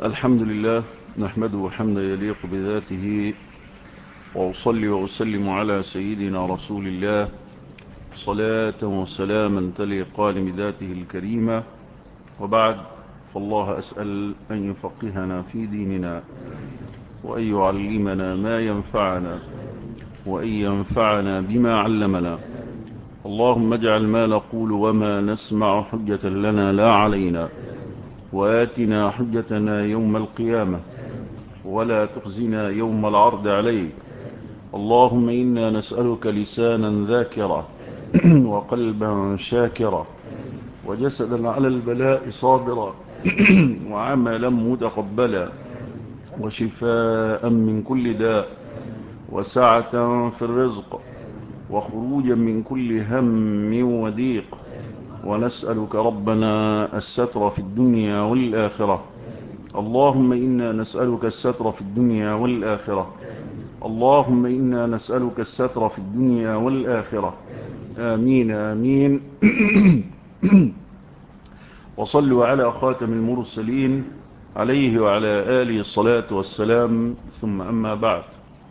الحمد لله نحمده حمدا يليق بذاته، وأصلي وأسلم على سيدنا رسول الله صلاة وسلاما تليقان بذاته الكريمة. وبعد، فالله أسأل أن يفقهنا في ديننا، وأن يعلمنا ما ينفعنا، وأن ينفعنا بما علمنا. اللهم اجعل ما نقول وما نسمع حجة لنا لا علينا، وآتنا حجتنا يوم القيامة، ولا تخزنا يوم العرض عليك. اللهم إنا نسألك لسانا ذاكرا وقلبا شاكرا وجسدا على البلاء صابرا وعملا متقبلا وشفاء من كل داء وسعة في الرزق وخروجا من كل هم وضيق. ونسألك ربنا الستر في الدنيا والآخرة. اللهم إنا نسألك الستر في الدنيا والآخرة. اللهم إنا نسألك الستر في الدنيا والآخرة. آمين آمين. وصلوا على خاتم المرسلين عليه وعلى آله الصلاة والسلام، ثم أما بعد.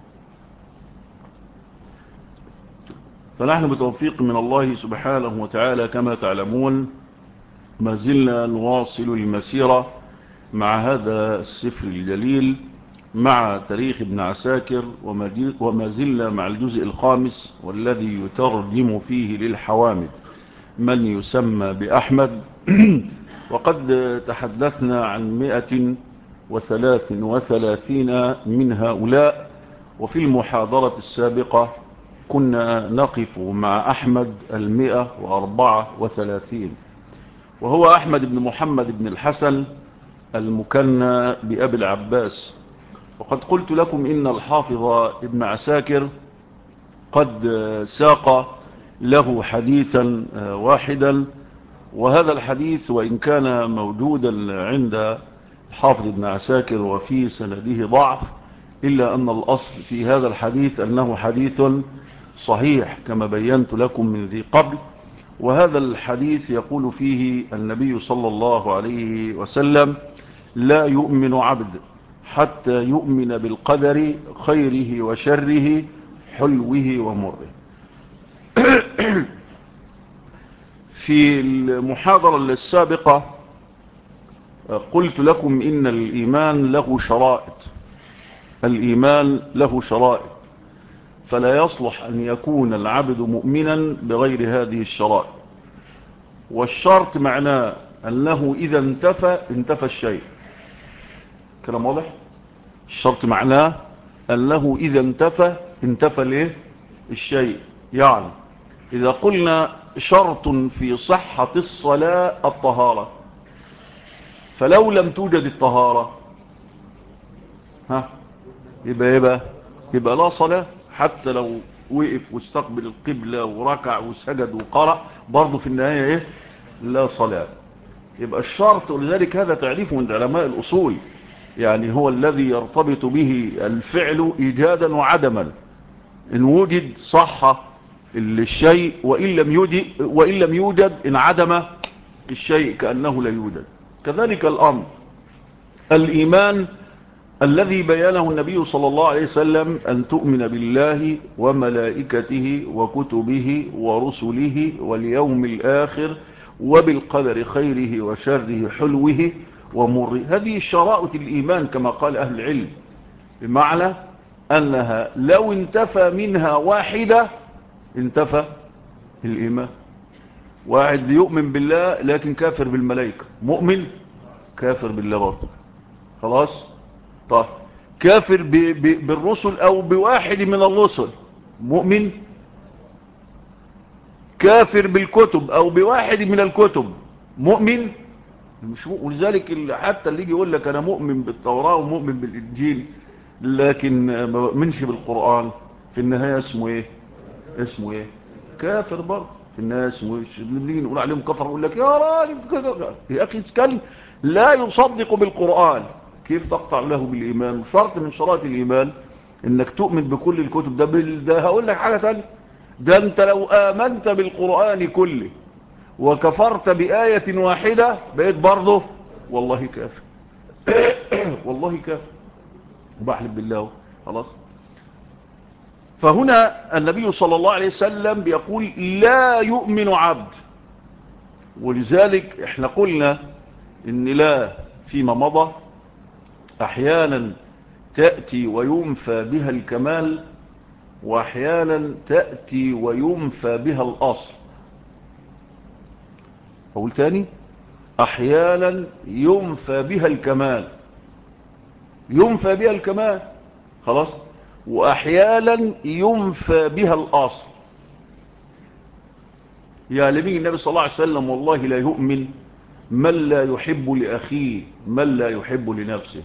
فنحن بتوفيق من الله سبحانه وتعالى كما تعلمون ما زلنا نواصل المسيرة مع هذا السفر الجليل، مع تاريخ ابن عساكر، وما زلنا مع الجزء الخامس والذي يترجم فيه للحوامد من يسمى بأحمد. وقد تحدثنا عن 133 من هؤلاء، وفي المحاضرة السابقة كنا نقف مع أحمد 134، وهو أحمد بن محمد بن الحسن المكنى بأبي العباس. وقد قلت لكم إن الحافظ ابن عساكر قد ساق له حديثا واحدا، وهذا الحديث وإن كان موجودا عند الحافظ ابن عساكر وفي سنده ضعف، إلا أن الأصل في هذا الحديث أنه حديث صحيح كما بينت لكم من ذي قبل. وهذا الحديث يقول فيه النبي صلى الله عليه وسلم: لا يؤمن عبد حتى يؤمن بالقدر خيره وشره حلوه ومره. في المحاضرة السابقة قلت لكم إن الإيمان له شرائط. الإيمان له شرائط، فلا يصلح أن يكون العبد مؤمنا بغير هذه الشرائط. والشرط معناه أنه إذا انتفى الشيء. كلام واضح؟ الشرط معناه أنه إذا انتفى ليه الشيء. يعني إذا قلنا شرط في صحة الصلاة الطهارة، فلو لم توجد الطهارة يبقى لا صلاة. حتى لو وقف واستقبل القبلة وركع وسجد وقرأ، برضه في النهاية لا صلاة. يبقى الشرط، ولذلك هذا تعريفه عند علماء الأصول، يعني هو الذي يرتبط به الفعل إيجادا وعدما. إن وجد صح الشيء، وإن لم يوجد انعدم الشيء كأنه لا يوجد. كذلك الأمر الإيمان الذي بيانه النبي صلى الله عليه وسلم: أن تؤمن بالله وملائكته وكتبه ورسله واليوم الآخر وبالقدر خيره وشره حلوه ومره. هذه شرائط الإيمان كما قال أهل العلم، بمعنى أنها لو انتفى منها واحدة انتفى الإيمان. واحد يؤمن بالله لكن كافر بالملائكة، مؤمن كافر بالله برضه، خلاص. طيب، كافر بالرسل أو بواحد من الرسل، مؤمن. كافر بالكتب أو بواحد من الكتب، مؤمن. ولذلك حتى اللي يجي يقول لك أنا مؤمن بالتوراة ومؤمن بالإنجيل لكن ما بؤمنش بالقرآن، في النهاية اسمه ايه؟ كافر برضه في النهاية. اسمه ايه؟ اللي نقول عليهم كفر يقول لك يا راجل يا أخي اسكن، لا يصدق بالقرآن، كيف تقطع له بالإيمان؟ شرط من شرائط الإيمان انك تؤمن بكل الكتب. ده هقول لك حاجة تانية، ده انت لو آمنت بالقرآن كله وكفرت بآية واحدة بقيت برضه والله كافر. والله كافر وبحلف بالله خلاص. فهنا النبي صلى الله عليه وسلم بيقول لا يؤمن عبد. ولذلك احنا قلنا ان لا فيما مضى احيانا تأتي وينفى بها الكمال، واحيانا تأتي وينفى بها الاصل. اقول تاني، احيانا ينفى بها الكمال، ينفى بها الكمال خلاص، واحيانا ينفى بها الاصل. يا نبي النبي صلى الله عليه وسلم والله لا يؤمن من لا يحب لاخيه من لا يحب لنفسه.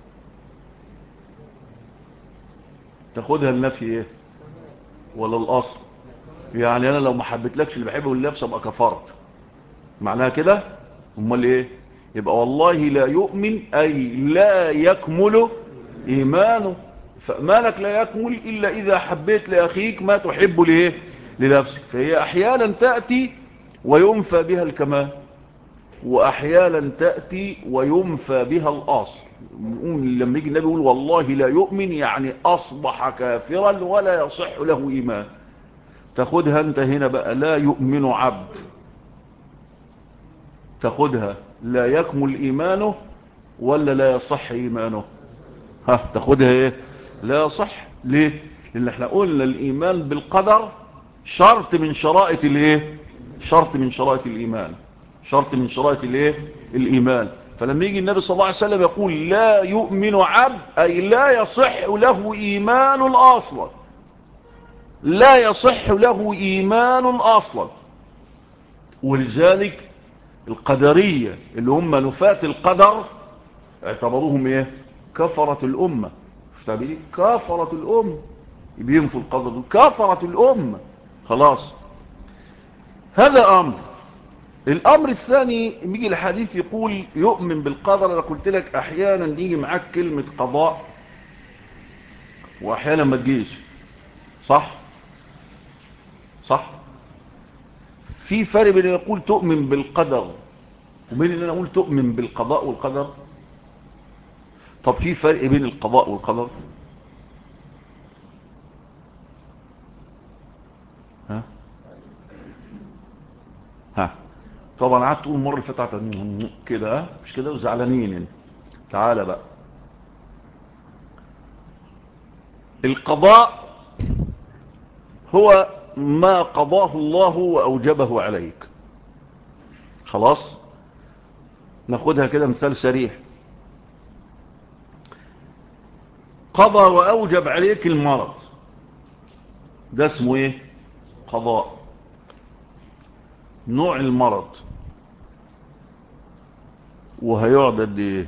تاخدها النفي ايه ولا الاصل؟ يعني انا لو ما حبيتلكش اللي بحبه لنفسي ابقى كفرت، معناها كده؟ امال ايه؟ يبقى والله لا يؤمن اي لا يكمل ايمانه. فايمانك لا يكمل الا اذا حبيت لاخيك ما تحب لايه لنفسك. فهي احيانا تاتي وينفى بها الكمال، واحيانا تاتي وينفى بها الاصل. لما يجي النبي يقول والله لا يؤمن يعني اصبح كافرا ولا يصح له ايمان. تاخدها انت هنا بقى لا يؤمن عبد، تاخدها لا يكمل ايمانه ولا لا يصح ايمانه؟ ها تاخدها ايه؟ لا يصح. ليه؟ لان احنا قلنا الايمان بالقدر شرط من شرائط الايه؟ شرط من شرائط الايمان، شرط من شرائط الايه؟ الايمان. فلما يجي النبي صلى الله عليه وسلم يقول لا يؤمن عبد اي لا يصح له ايمان اصلا، لا يصح له ايمان اصلا. ولذلك القدرية اللي هم نفاة القدر اعتبروهم ايه؟ كفرة الامة. فتابعين كفرة الامة، بينفوا القدر كفرة الامة خلاص. هذا امر. الامر الثاني بيجي الحديث يقول يؤمن بالقدر. انا قلت لك احيانا يجي معاك كلمة قضاء واحيانا ما تجيش، صح صح. في فرق بين ان اقول تؤمن بالقدر وبين ان انا اقول تؤمن بالقضاء والقدر. طب في فرق بين القضاء والقدر؟ ها ها طبعا قعدت تقول المره اللي فاتت كده مش كده وزعلانين يعني. تعالى بقى، القضاء هو ما قضاه الله واوجبه عليك خلاص. ناخدها كده مثال سريع. قضى واوجب عليك المرض، ده اسمه ايه؟ قضاء. نوع المرض وهيقعد قد ايه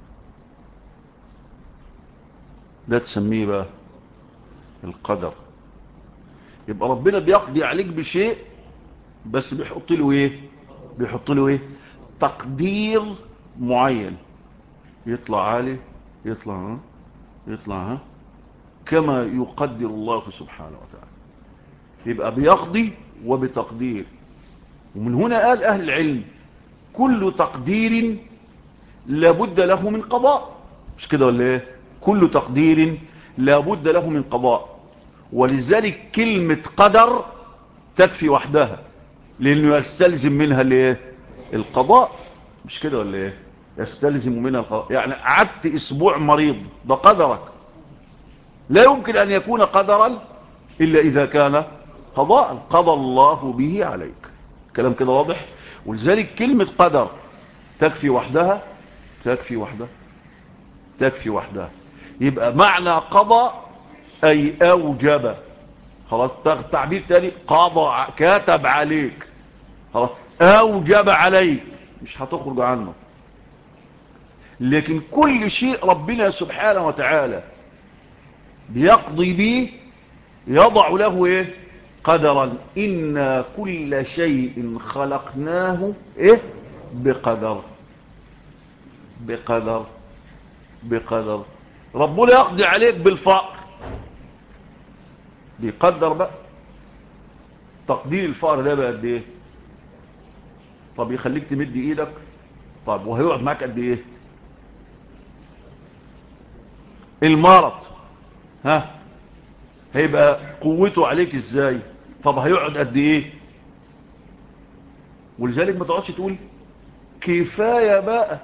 ده تسميه بقى القدر. يبقى ربنا بيقضي عليك بشيء بس بيحط له ايه؟ بيحط له ايه؟ تقدير معين. يطلع عالي، يطلع ها، يطلع ها، كما يقدر الله سبحانه وتعالى. يبقى بيقضي وبتقدير. ومن هنا قال اهل العلم كل تقدير لابد له من قضاء. مش كده ولا ايه؟ كل تقدير لابد له من قضاء. ولذلك كلمة قدر تكفي وحدها لانه يستلزم منها الايه؟ القضاء. مش كده ولا ايه؟ يستلزم منها القضاء. يعني قعدت اسبوع مريض، ده قدرك. لا يمكن ان يكون قدرا الا اذا كان قضاء قضى الله به عليك. كلام كده واضح. ولذلك كلمة قدر تكفي وحدها، تكفي وحدها، تكفي وحدها. يبقى معنى قضى اي اوجب خلاص. تعبير تاني قضى كاتب عليك خلاص، اوجب عليك مش هتخرج عنه. لكن كل شيء ربنا سبحانه وتعالى بيقضي به يضع له ايه؟ قدرا. إنا كل شيء خلقناه ايه؟ بقدر، بقدر، بقدر. ربنا يقضي عليك بالفقر، بيقدر بقى تقدير الفقر ده بقى قد ايه. طب يخليك تمد ايدك، طب وهيقعد معاك قد ايه؟ المرض ها هيبقى قوته عليك ازاي؟ طب هيقعد قد ايه؟ ولذلك ما تقعدش تقول كفاية بقى.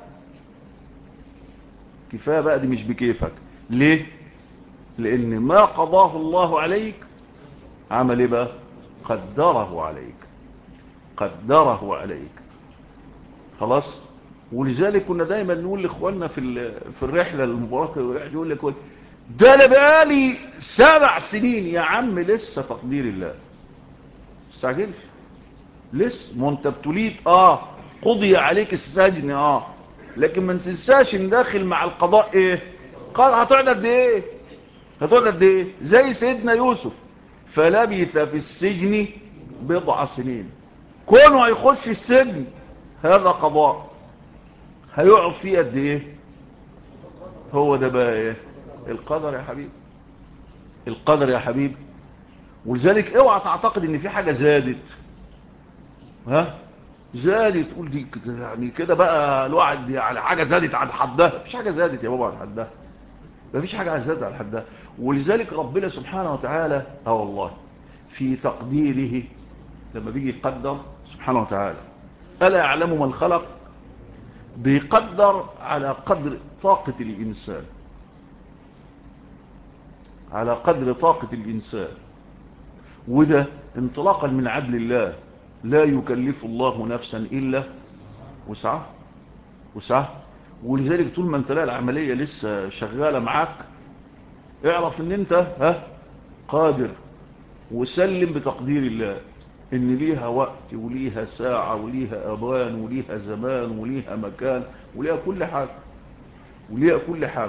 كفاية بقى دي مش بكيفك. ليه؟ لان ما قضاه الله عليك عمل ايه بقى؟ قدره عليك. قدره عليك. خلاص. ولذلك كنا دايما نقول لاخواننا في الرحله المباركه، يقول لك ده انا بقالي 7 سنين. يا عم لسه تقدير الله، مستعجلش لسه. ما انت ابتليت قضي عليك السجن لكن ما تنساش ان داخل مع القضاء ايه؟ قال هتقعد قد ايه؟ هتقعد قد ايه؟ زي سيدنا يوسف فلبث في السجن بضع سنين. كونه هيخش السجن هذا قضاء، هيقعد فيه قد ايه؟ هو ده بقى ايه؟ القدر يا حبيبي. القدر يا حبيبي. ولذلك اوعى تعتقد ان في حاجة زادت. زادت تقول دي يعني كده بقى الواحد يعني حاجة زادت عن حدها. مفيش حاجة زادت يا بابا عن حدها. مفيش حاجة زادت عن حدها. ولذلك ربنا سبحانه وتعالى والله في تقديره لما بيجي يقدر سبحانه وتعالى ألا يعلم من خلق؟ بيقدر على قدر طاقة الإنسان. على قدر طاقة الإنسان. وده انطلاقا من عدل الله. لا يكلف الله نفسا إلا وسعها. وسعها. ولذلك طول ما انت لا العملية لسه شغالة معاك اعرف ان انت قادر. وسلم بتقدير الله ان ليها وقت وليها ساعة وليها أوان وليها زمان وليها مكان وليها كل حاجة. وليها كل حاجة.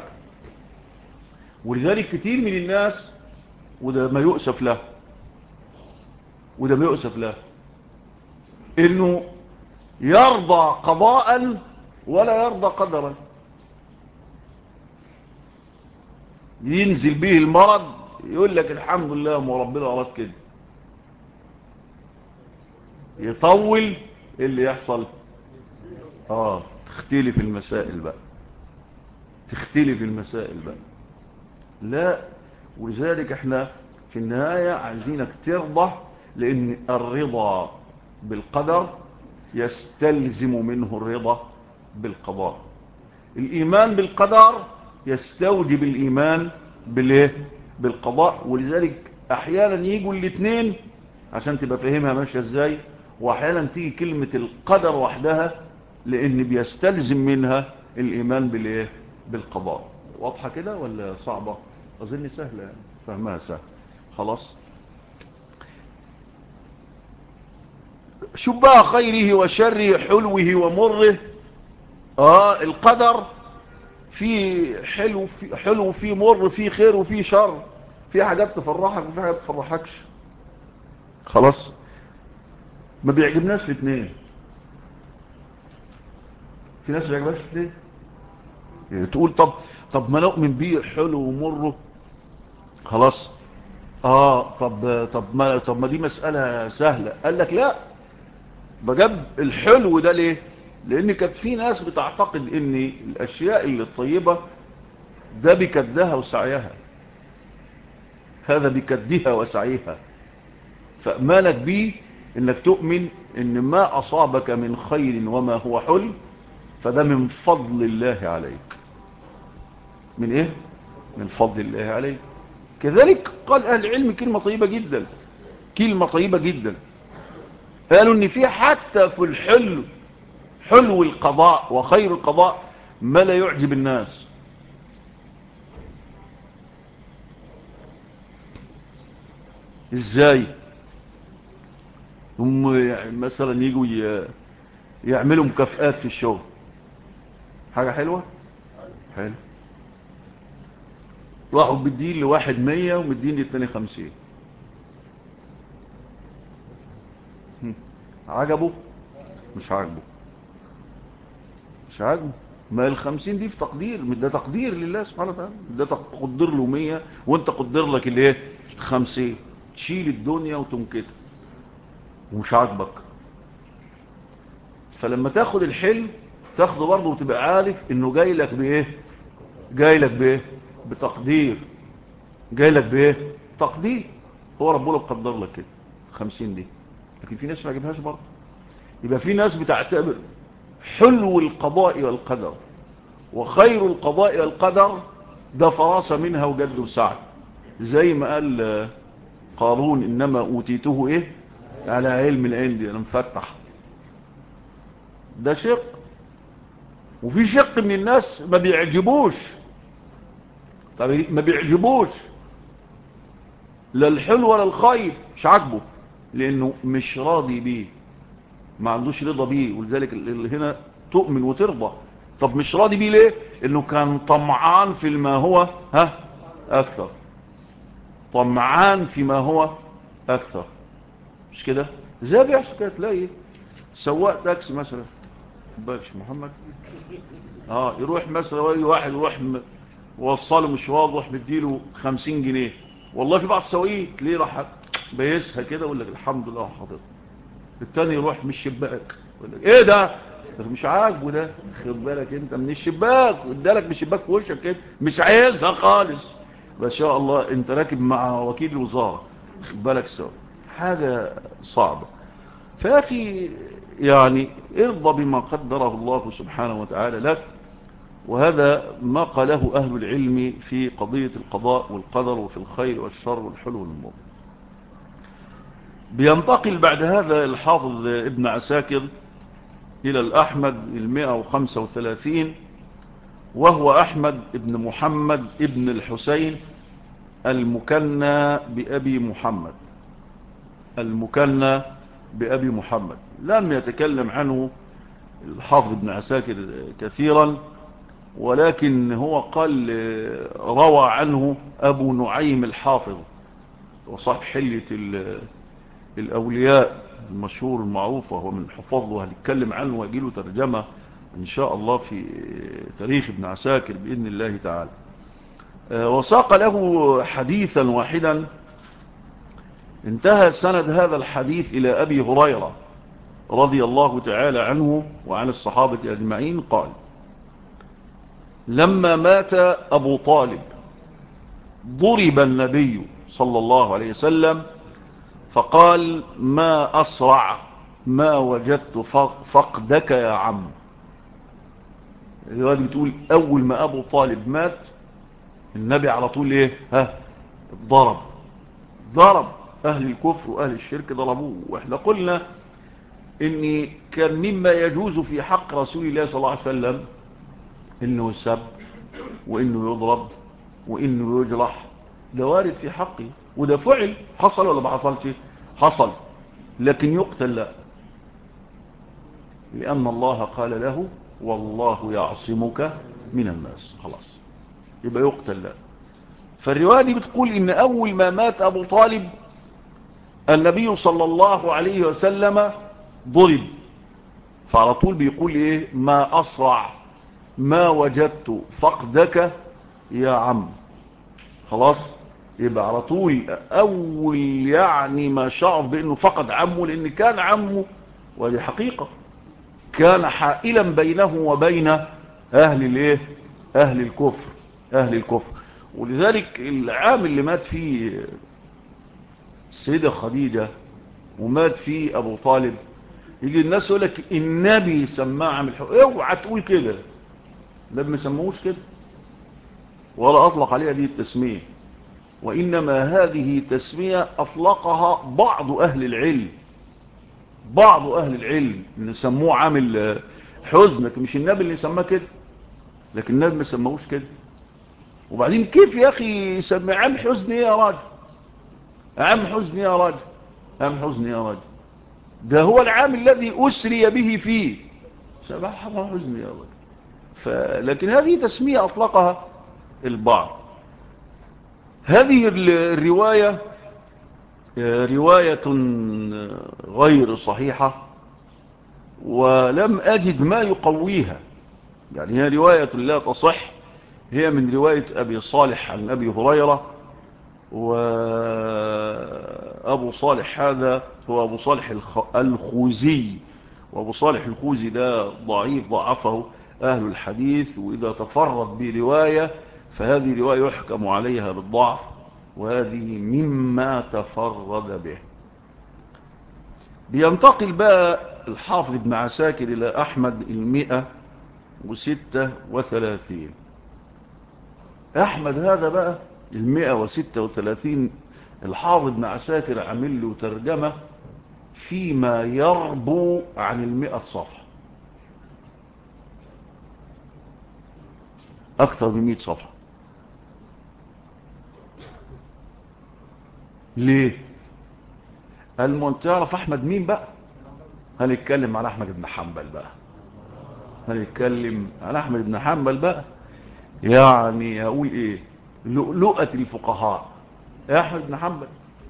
ولذلك كتير من الناس وده ما يؤسف له. وده ما يؤسف له انه يرضى قضاء ولا يرضى قدرا. ينزل به المرض يقول لك الحمد لله ما ربنا أراد كده. يطول اللي يحصل تختلف المسائل بقى. تختلف المسائل بقى. لا. ولذلك احنا في النهاية عايزينك ترضى لان الرضا بالقدر يستلزم منه الرضا بالقضاء. الايمان بالقدر يستوجب الايمان بالايه؟ بالقضاء. ولذلك احيانا يجوا الاثنين عشان تبقى فاهمها ماشيه ازاي. واحيانا تيجي كلمة القدر وحدها لان بيستلزم منها الايمان بالايه؟ بالقضاء. واضحة كده ولا صعبة؟ اظن سهلة يعني. فهمها سهل. خلاص. شوف بقى خيره وشره حلوه ومره. القدر في حلو في مر في خير وفي شر. في حاجات تفرحك وفي حاجات تفرحكش. خلاص. ما بيعجبناش الاثنين. في ناس ما بيعجبهاش الاثنين. يعني تقول طب ما نؤمن بيه حلو ومره. خلاص. طب ما دي مسألة سهلة. قال لك لا. بجاب الحلو ده ليه؟ لان كانت في ناس بتعتقد ان الاشياء اللي الطيبة ده بكدها وسعيها. هذا بكدها وسعيها. فأمالك بيه انك تؤمن ان ما اصابك من خير وما هو حلو فده من فضل الله عليك. من ايه؟ من فضل الله عليك. كذلك قال اهل العلم كلمة طيبة جدا. كلمة طيبة جدا. قالوا ان في حتى في الحلو حلو القضاء وخير القضاء ما لا يعجب الناس. ازاي؟ هم يعني مثلا يجوا يعملوا مكافآت في الشغل. حاجة حلوة. حلو. راحوا بالدين لواحد 100 ومدين للتاني 50. عجبه؟ مش عجبه. مش عجبه. ما ال50 دي في تقدير. ده تقدير لله سبحانه وتعالى. ده تقدر له 100 وانت قدر لك الايه؟ 50. تشيل الدنيا وتنكتها ومش عاجبك. فلما تاخد الحلم تاخده برضه وتبقى عارف انه جاي لك بايه؟ جاي لك بايه؟ بتقدير، جاي لك بايه؟ تقدير. هو ربنا مقدر لك كده 50 دي، لكن في ناس ما يجيبهاش برضه. يبقى في ناس بتعتبر حلو القضاء والقدر وخير القضاء والقدر ده فراسة منها وجد وسعد، زي ما قال قارون إنما أوتيته إيه على علم عندي، أنا مفتح. ده شق. وفي شق من الناس ما بيعجبوش، طب ما بيعجبوش لا الحلو ولا الخير، مش عاجبه لأنه مش راضي بيه، ما عندوش رضا بيه. ولذلك اللي هنا تؤمن وترضى. طب مش راضي بيه ليه؟ انه كان طمعان في ما هو اكثر، طمعان فيما هو اكثر، مش كده؟ زي بيحصل كده، تلاقي سواق تاكسي مثلا، باش محمد يروح مثلا واحد يروح وصله مشوار، يروح مديله 50 جنيه. والله في بعض السواقين تلاقيه راح بيسها كده ويقول لك الحمد لله حاضر. التاني يروح من الشباك يقول لك ايه ده مش عاجبه ده، خد بالك انت من الشباك، وادالك من الشباك في وشك كده، مش عايزها خالص. ما شاء الله انت راكب مع وكيل الوزاره، خد بالك سوا، حاجه صعبه. فيا اخي يعني ارضى بما قدره الله سبحانه وتعالى لك. وهذا ما قاله اهل العلم في قضيه القضاء والقدر وفي الخير والشر والحلو والمر. بينتقل بعد هذا الحافظ ابن عساكر إلى الأحمد 135، وهو أحمد ابن محمد ابن الحسين المكنى بأبي محمد، المكنى بأبي محمد. لم يتكلم عنه الحافظ ابن عساكر كثيرا، ولكن هو قال روى عنه أبو نعيم الحافظ وصاحب حلية الأولياء المشهور المعروف، وهو من حفظه، هنتكلم عنه وأجي له ترجمة إن شاء الله في تاريخ ابن عساكر بإذن الله تعالى. وساق له حديثا واحدا، انتهى سند هذا الحديث إلى أبي هريرة رضي الله تعالى عنه وعن الصحابة أجمعين قال: لما مات أبو طالب ضرب النبي صلى الله عليه وسلم فقال: ما أسرع ما وجدت فقدك يا عم. الرواية بتقول أول ما أبو طالب مات النبي على طول إيه ضرب أهل الكفر وأهل الشرك، ضربوه. وإحنا قلنا إن كان مما يجوز في حق رسول الله صلى الله عليه وسلم إنه يسب وإنه يضرب وإنه يجرح، ده وارد في حقه، وده فعل. حصل ولا ما حصلش؟ حصل. لكن يقتل لا، لأن الله قال له والله يعصمك من الناس، خلاص يبقى يقتل لا. فالرواية دي بتقول إن أول ما مات أبو طالب النبي صلى الله عليه وسلم ضرب، فعلى طول بيقول إيه: ما أسرع ما وجدت فقدك يا عم. خلاص يبقى على طول أول يعني ما شعر بأنه فقد عمه، لأن كان عمه، ودي حقيقة، كان حائلا بينه وبين أهل الكفر. ولذلك العام اللي مات فيه السيدة خديجة ومات فيه أبو طالب، يجي الناس يقول لك النبي سماه عام الحب. اوعى تقول كده، لما سموش كده ولا أطلق عليها دي التسمية، وإنما هذه تسمية أطلقها بعض أهل العلم إن سموه عامل حزن، مش النبي اللي سماه كده، لكن النبي ما سموش كده. وبعدين كيف يا أخي يسمي عام حزن يا راجل؟ عام حزن يا راجل، ده هو العام الذي أسري به فيه، سبح حزن يا راجل. لكن هذه تسمية أطلقها البعض. هذه الرواية رواية غير صحيحة، ولم أجد ما يقويها، يعني هي رواية لا تصح. هي من رواية أبي صالح عن أبي هريرة، وأبو صالح هذا هو أبو صالح الخوزي، وأبو صالح الخوزي ده ضعيف، ضعفه أهل الحديث، وإذا تفرد برواية فهذه رواية يحكم عليها بالضعف، وهذه مما تفرد به. بينتقل بقى الحافظ ابن عساكر إلى أحمد 136. أحمد هذا بقى 136 الحافظ ابن عساكر عمل له ترجمة فيما يربو عن 100 صفحة، أكثر من 100 صفحة. ليه؟ تعرف أحمد مين بقى؟ هنتكلم عن أحمد بن حنبل بقى، هنتكلم عن أحمد بن حنبل بقى. يعني أقول إيه؟ لؤلؤة الفقهاء أحمد بن حنبل.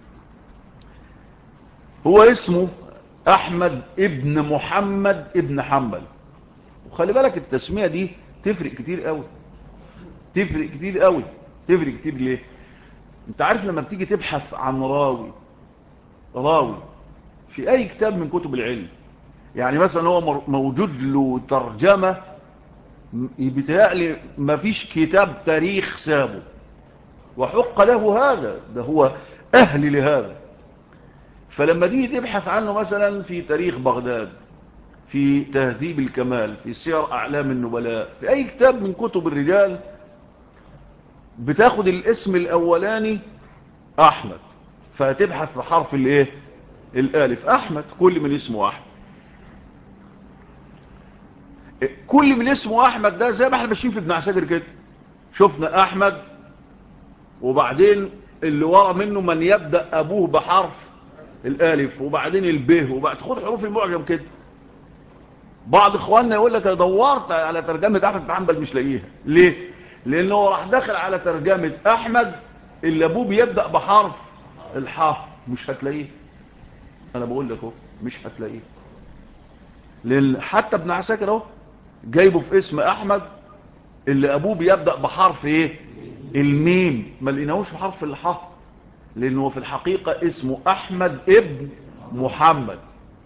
هو اسمه أحمد ابن محمد ابن حنبل. وخلي بالك التسمية دي تفرق كتير قوي، تفرق كتير قوي. تفرق كتير ليه؟ انت عارف لما بتيجي تبحث عن راوي في اي كتاب من كتب العلم، يعني مثلا هو موجود له ترجمة، بيتهيألي ما فيش كتاب تاريخ سابه، وحق له هذا، ده هو اهل لهذا. فلما تيجي تبحث عنه مثلا في تاريخ بغداد، في تهذيب الكمال، في سير اعلام النبلاء، في اي كتاب من كتب الرجال، بتاخد الاسم الاولاني احمد، فتبحث بحرف الايه؟ الالف. احمد، كل من اسمه احمد، كل من اسمه احمد. ده زي ما احنا ماشيين في ابن عساكر كده، شفنا احمد وبعدين اللي ورا منه من يبدأ ابوه بحرف الالف وبعدين الب، وبعد خد حروف المعجم كده. بعض اخواننا يقول لك انا دورت على ترجمة احمد بن حنبل مش لاقيها. ليه؟ لانه راح داخل على ترجمة احمد اللي ابوه بيبدأ بحرف الحاء، مش هتلاقيه. انا بقول لك اهو مش هتلاقيه، لان حتى ابن عساكر اهو جايبه في اسم احمد اللي ابوه بيبدأ بحرف ايه؟ الميم. ما لقيناهوش في حرف الحاء، لانه في الحقيقة اسمه احمد ابن محمد.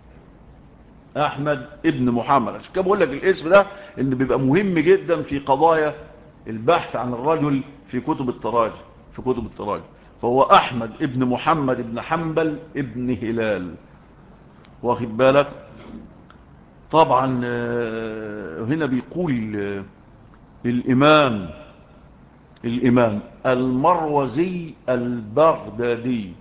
احمد ابن محمد. عشان كده بقول لك الاسم ده ان بيبقى مهم جدا في قضايا البحث عن الرجل في كتب التراجم، في كتب التراجم. فهو احمد ابن محمد ابن حنبل ابن هلال، واخد بالك؟ طبعا هنا بيقول الامام المروزي البغدادي.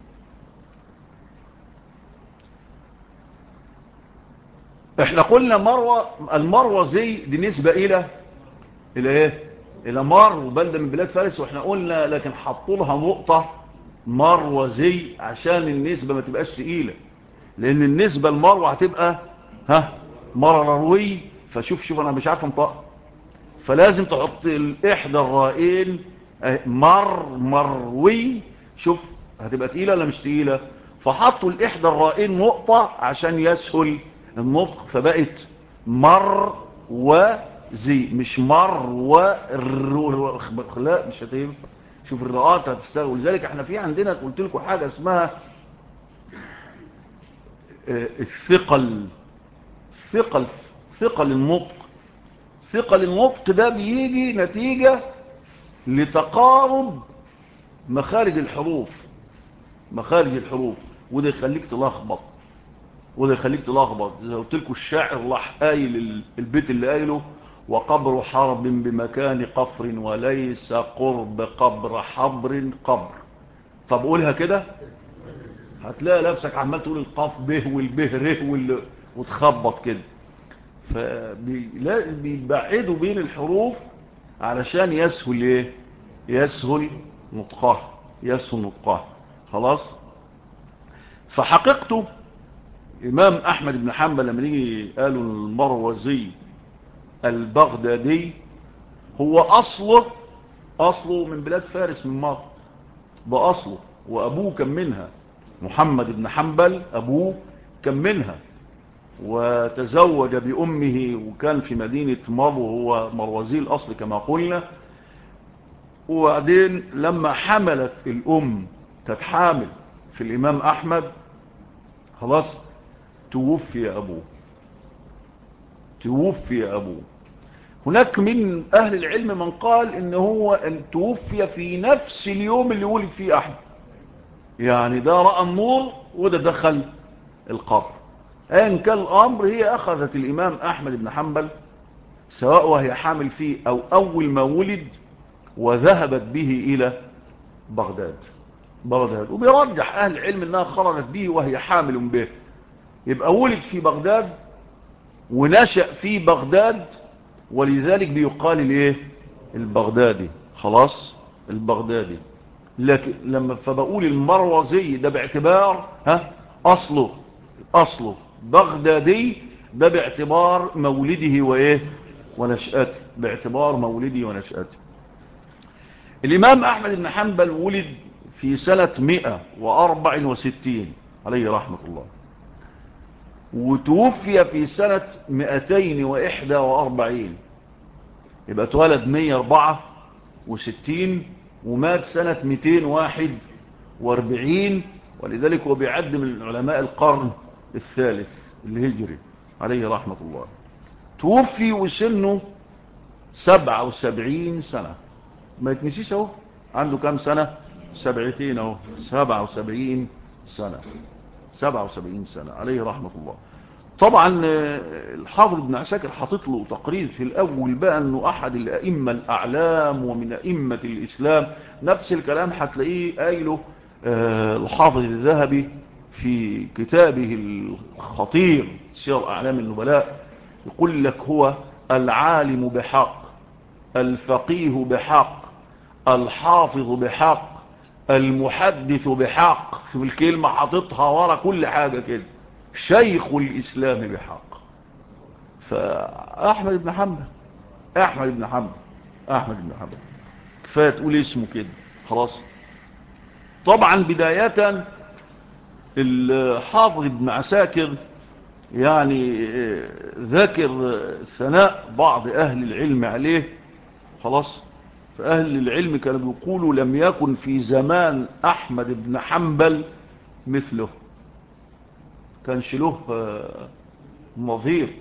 احنا قلنا المروزي دي نسبة الى ايه؟ الى مر، وبلدة من بلاد فارس. واحنا قلنا لكن حطوا لها نقطة مروزي عشان النسبة ما تبقاش تقيلة، لان النسبة المروة هتبقى مروي. شوف انا مش عارف انطق، فلازم تحط الاحدى الرائين مروي. شوف هتبقى تقيلة ولا مش تقيلة؟ فحطوا الاحدى الرائين نقطة عشان يسهل النطق، فبقت مروزي مش لا مش هتنفع. شوف الرقات هتستغل. ولذلك احنا في عندنا قلت لكم حاجة اسمها الثقل. ثقل النطق. ثقل النطق ده بيجي نتيجة لتقارب مخارج الحروف. وده يخليك تلخبط، زي قلت لكم الشاعر راح قايل البيت اللي قايله: وقبر حرب بمكان قفر وليس قرب قبر حبر قبر. طب قولها كده، هتلاقي نفسك عمال تقول القاف به والبه ره وتخبط كده. فبيبعدوا بين الحروف علشان يسهل نطقها. خلاص. فحقيقته امام احمد بن حنبل لما نيجي قالوا المروزي البغدادي، هو اصله من بلاد فارس، من مصر. ده اصله، وابوه كان منها. محمد بن حنبل ابوه كان منها، وتزوج بأمه، وكان في مدينة مرو، هو مروزي الأصل كما قلنا. وبعدين لما حملت الأم، كانت حامل في الإمام أحمد، خلاص توفي أبوه. هناك من أهل العلم من قال إن هو أن توفي في نفس اليوم اللي ولد فيه أحمد، يعني ده رأى النور وده دخل القبر. أين كان الأمر، هي أخذت الإمام أحمد بن حنبل سواء وهي حامل فيه أو أول ما ولد وذهبت به إلى بغداد. وبيرجح أهل العلم أنها خرجت به وهي حامل به، يبقى ولد في بغداد ونشأ في بغداد، ولذلك بيقال الايه البغدادي، خلاص البغدادي. لكن لما فبقول المروزي ده باعتبار اصله بغدادي، ده باعتبار مولده وايه ونشأته، باعتبار مولده ونشأته. الامام احمد بن حنبل ولد في سنة 164 عليه رحمة الله، وتوفي في سنة 241، يبقى اتولد 164 ومات سنة 241، ولذلك هو بيعد من علماء القرن الثالث الهجري عليه رحمة الله. توفي وسنه 77 سنة، ما يتنسيش اهو، عنده كام سنة؟ 70 اهو، 77 سنة، 77 سنة عليه رحمة الله. طبعا الحافظ ابن عساكر حاطط له تقرير في الاول بقى انه احد الائمه الاعلام ومن ائمه الاسلام. نفس الكلام هتلاقيه قايله الحافظ الذهبي في كتابه الخطير سير اعلام النبلاء، يقول لك هو العالم بحق، الفقيه بحق، الحافظ بحق، المحدث بحق. شوف الكلمه حاططها ورا كل حاجه كده، شيخ الإسلام بحق. فأحمد بن حنبل كفاية تقول اسمه كده خلاص. طبعا بداية الحافظ ابن عساكر يعني ذكر ثناء بعض أهل العلم عليه، خلاص. فأهل العلم كانوا بيقولوا لم يكن في زمان أحمد بن حنبل مثله، كانش له نظير،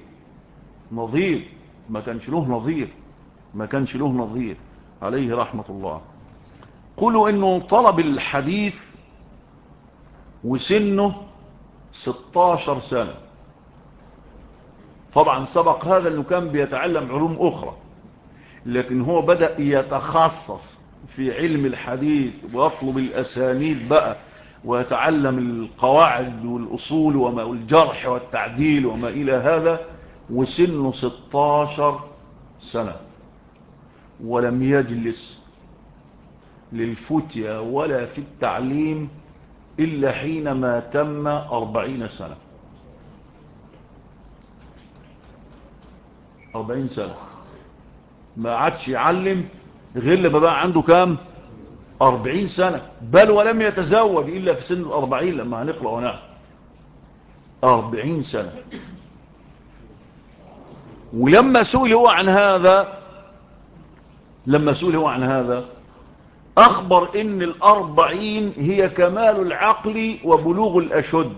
ما كانش له نظير عليه رحمة الله. قولوا انه طلب الحديث وسنه 16 سنة. طبعا سبق هذا انه كان بيتعلم علوم اخرى، لكن هو بدأ يتخصص في علم الحديث ويطلب الاسانيد بقى، ويتعلم القواعد والأصول والجرح والتعديل وما إلى هذا، وسنه 16 سنة، ولم يجلس للفتية ولا في التعليم إلا حينما تم 40 سنة. 40 سنة ما عادش يعلم غير لما بقى عنده كام؟ 40 سنة، بل ولم يتزوج إلا في سن 40 لما هنقرأ ونعم. 40 سنة. ولما سئل هو عن هذا أخبر إن 40 هي كمال العقل وبلوغ الأشد.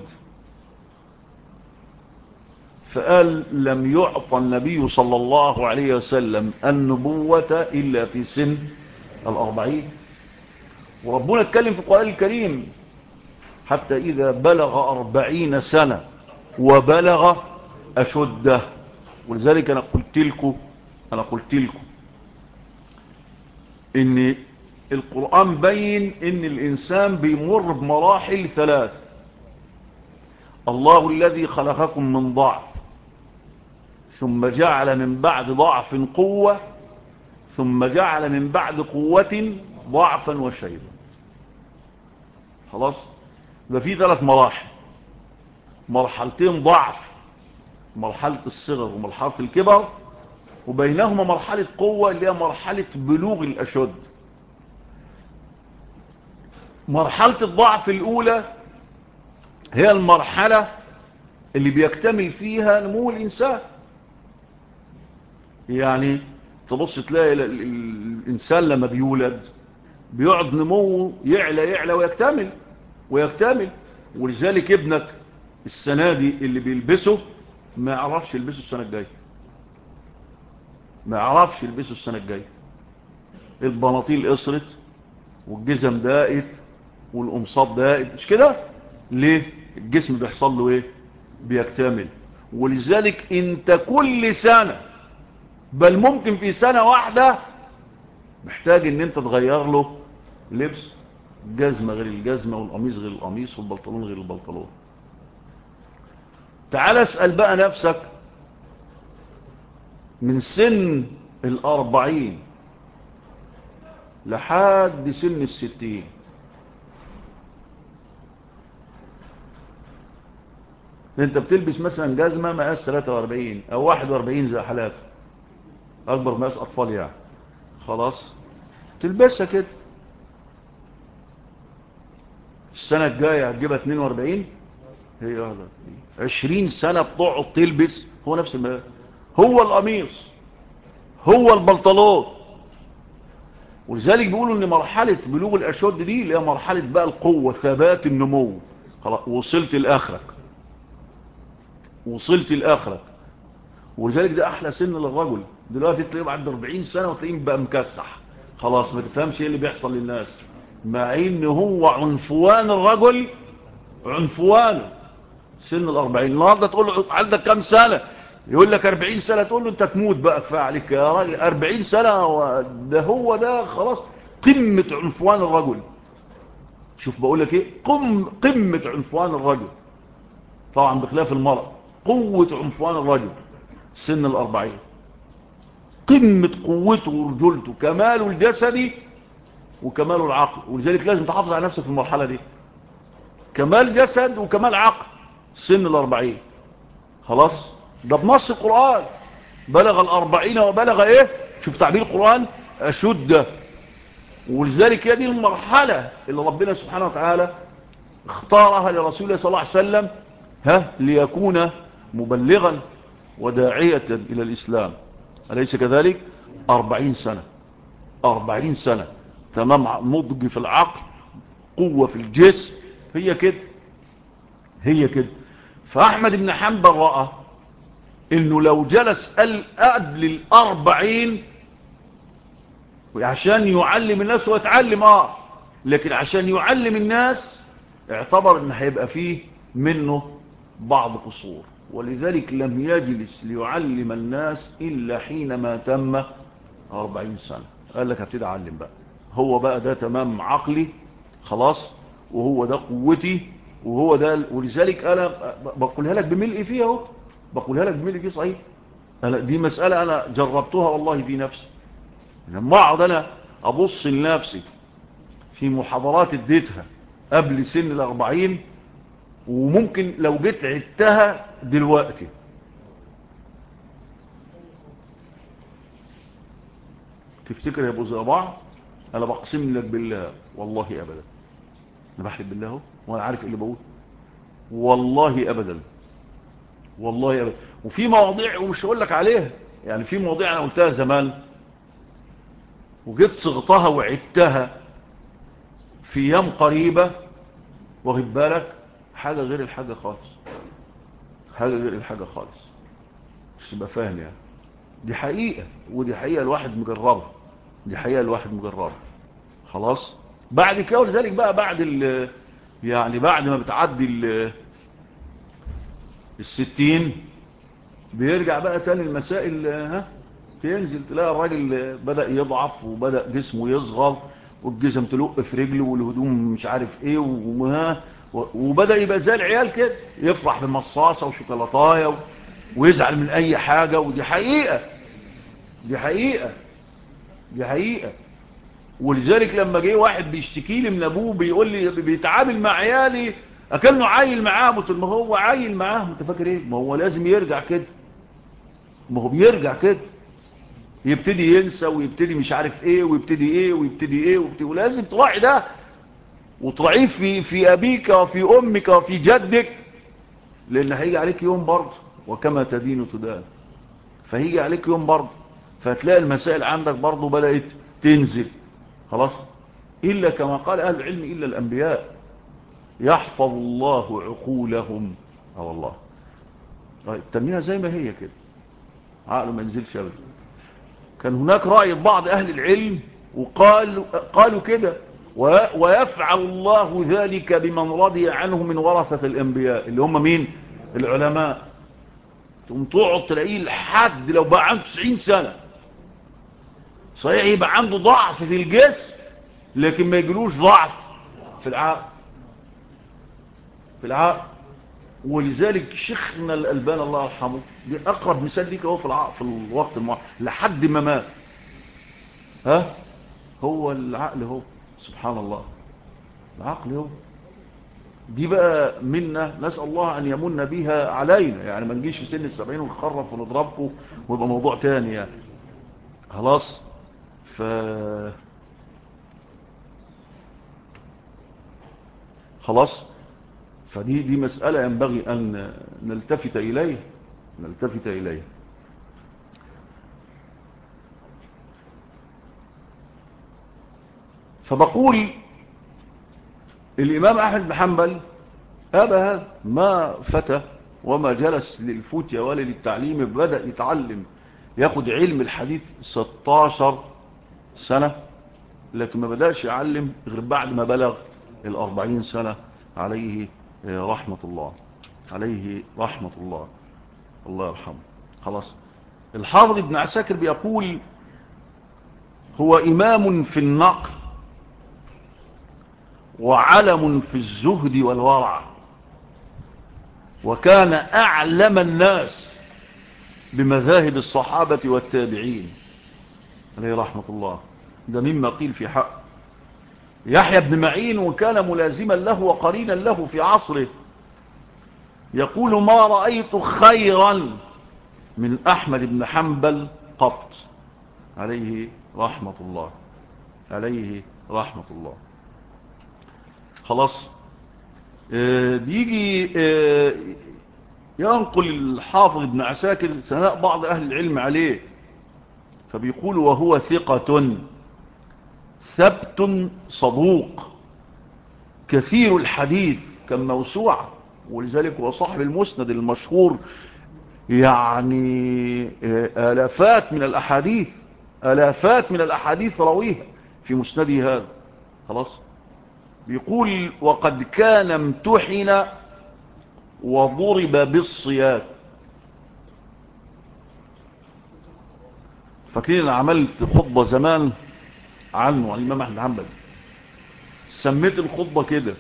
فقال لم يعطى النبي صلى الله عليه وسلم النبوة إلا في سن 40. وربنا اتكلم في القرآن الكريم حتى إذا بلغ 40 سنة وبلغ أشده. ولذلك أنا قلت لكم إن القرآن بين إن الإنسان بيمر بمراحل 3. الله الذي خلقكم من ضعف ثم جعل من بعد ضعف قوة ثم جعل من بعد قوة ضعفا وشيبا. خلاص، يبقى في 3 مراحل، مرحلتين ضعف، مرحلة الصغر ومرحلة الكبر، وبينهما مرحلة قوة اللي هي مرحلة بلوغ الأشد. مرحلة الضعف الأولى هي المرحلة اللي بيكتمل فيها نمو الإنسان. يعني تبص تلاقي الإنسان لما بيولد بيقعد نموه يعلى ويكتمل. ولذلك ابنك السنة دي اللي بيلبسه ما يعرفش يلبسه السنة الجاية، ما يعرفش يلبسه السنة الجاية. البناطيل قصرت والجزم دائت والقمصات دائت، مش كده؟ ليه؟ الجسم بيحصل له ايه؟ بيكتمل. ولذلك انت كل سنة، بل ممكن في سنة واحدة، محتاج ان انت تغير له لبس، الجزمة غير الجزمة والقميص غير القميص والبلطلون غير البلطلون. تعال اسأل بقى نفسك، من سن 40 لحد سن 60، انت بتلبس مثلا جزمة مقاس 43 او 41 زي حالات اكبر مقاس اطفال يعني، خلاص تلبسها كده. السنة الجاية هتجيبها 42، هي واحدة 20 سنة بتقعد تلبس هو نفس المقاس، هو القميص، هو البلطلون. ولذلك بيقولوا ان مرحلة بلوغ الاشد دي اللي هي مرحلة بقى القوة، ثبات النمو، خلاص وصلت لاخرك، وصلت لاخرك. ولذلك ده احلى سن للرجل. دلوقتي تلاقيه بعد 40 سنة وتلاقيه بقى مكسح، خلاص ما تفهمش ايه اللي بيحصل للناس، مع ان هو عنفوان الرجل، عنفوانه سن 40. النهارده تقول له عندك كام سنة؟ يقول لك 40 سنة. تقول له انت تموت بقى، كفايه عليك يا راجل 40 سنة. ده هو ده خلاص قمة عنفوان الرجل. شوف بقول لك ايه، قمة عنفوان الرجل، طبعا بخلاف المرأة. قوة عنفوان الرجل سن 40، قمة قوته ورجولته، كماله الجسدي وكماله العقل. ولذلك لازم تحافظ على نفسك في المرحلة دي، كمال جسد وكمال عقل سن 40. خلاص ده بنص القرآن، بلغ 40 وبلغ ايه، شوف تعبير القرآن، أشد. ولذلك هي دي المرحلة اللي ربنا سبحانه وتعالى اختارها لرسوله صلى الله عليه وسلم، ليكون مبلغا وداعية إلى الإسلام، أليس كذلك؟ 40 سنة، 40 سنة تمام نضج في العقل، قوة في الجسم، هي كده، هي كده. فأحمد بن حنبل رأى إنه لو جلس قبل 40 عشان يعلم الناس ويتعلم، لكن عشان يعلم الناس اعتبر ان هيبقى فيه منه بعض قصور، ولذلك لم يجلس ليعلم الناس إلا حينما تم 40 سنة. قال لك هبتدي أعلم بقى، هو بقى ده تمام عقلي خلاص، وهو ده قوتي، وهو ده. ولذلك أنا بقولها لك بملء فيها اهو، بقولها لك بملء فيه صحيح. دي مسألة أنا جربتها والله في نفسي، لما أقعد أنا أبص لنفسي في محاضرات اديتها قبل سن 40، وممكن لو جيت عدتها دلوقتي تفتكر يبقوا زي بعض؟ انا بقسم لك بالله والله ابدا، انا بحلف بالله اهو وانا عارف ايه اللي بقول، والله ابدا، والله ابدا. وفي مواضيع ومش هقول لك عليها، يعني في مواضيع انا قلتها زمان وجيت صغتها وعدتها في ايام قريبه، واخد بالك، حاجه غير الحاجه خالص، حاجه غير الحاجه خالص، مش تبقى فاهم يعني. دي حقيقه، ودي حقيقه الواحد مجربها، دي حقيقه الواحد مجربها. خلاص بعد كده، ولذلك بقى بعد يعني بعد ما بتعدي 60 بيرجع بقى تاني المسائل، تنزل تلاقي الراجل بدأ يضعف وبدأ جسمه يصغر والجسم تلق في رجله والهدوم مش عارف ايه وبدأ يبقى زي العيال كده، يفرح بمصاصة وشوكولاتايه ويزعل من اي حاجة. ودي حقيقة، دي حقيقة، دي حقيقة. ولذلك لما جه واحد بيشتكي لي من ابوه بيقول لي بيتعامل مع عيالي اكنه عايل معاهم، قلت له ما هو عايل معاهم، انت فاكر ايه؟ ما هو لازم يرجع كده، ما هو بيرجع كده، يبتدي ينسى ويبتدي مش عارف ايه ويبتدي ايه ويبتدي ايه ويبتدي، ولازم تراعي ده وتراعيه في ابيك وفي امك وفي جدك، لان هيجي عليك يوم برضه، وكما تدين تدان، فهيجي عليك يوم برضه، فهتلاقي المسائل عندك برضه بدأت تنزل. خلاص إلا كما قال أهل العلم إلا الأنبياء يحفظ الله عقولهم. والله التنمية زي ما هي كده، عقله ما ينزلش أبدا. كان هناك رأي بعض أهل العلم قالوا كده، ويفعل الله ذلك بمن رضي عنه من ورثة الأنبياء اللي هم مين؟ العلماء. تقوم تقعد تلاقيه لحد لو بقى عنده 90 سنة صحيح يبقى عنده ضعف في الجسم، لكن ما يجلوش ضعف في العقل. ولذلك شيخنا الألباني الله يرحمه دي أقرب مثال ليك هو في الوقت المعين لحد ما مات. هو العقل، هو سبحان الله العقل هو دي بقى منا، نسأل الله أن يمن بها علينا، يعني ما نجيش في سن 70 ونخرف ونضربكم ويبقى موضوع تاني يعني. خلاص خلاص فدي مسألة ينبغي أن نلتفت إليه. فبقول الإمام أحمد بن حنبل هذا ما فتى وما جلس للفتية ولا للتعليم، بدأ يتعلم ياخد علم الحديث 16 سنة، لكن ما بدأش يعلم غير بعد ما بلغ 40 سنة عليه رحمة الله. الله يرحمه. خلاص الحافظ ابن عساكر بيقول هو إمام في النقل وعلم في الزهد والورع، وكان أعلم الناس بمذاهب الصحابة والتابعين عليه رحمة الله. ده مما قيل في حق يحيى بن معين، وكان ملازما له وقرينا له في عصره، يقول ما رأيت خيرا من أحمد بن حنبل قط عليه رحمة الله. خلاص بيجي ينقل الحافظ ابن عساكر ثناء بعض أهل العلم عليه، فبيقول وهو ثقة ثبت صدوق كثير الحديث كان موسوعة، ولذلك هو صاحب المسند المشهور، يعني آلافات من الأحاديث رويها في مسنده هذا. خلاص بيقول وقد كان امتحن وضرب بالصياد. فاكرين انا عملت خطبة زمان عنه عن الإمام أحمد بن حنبل، سميت الخطبة كده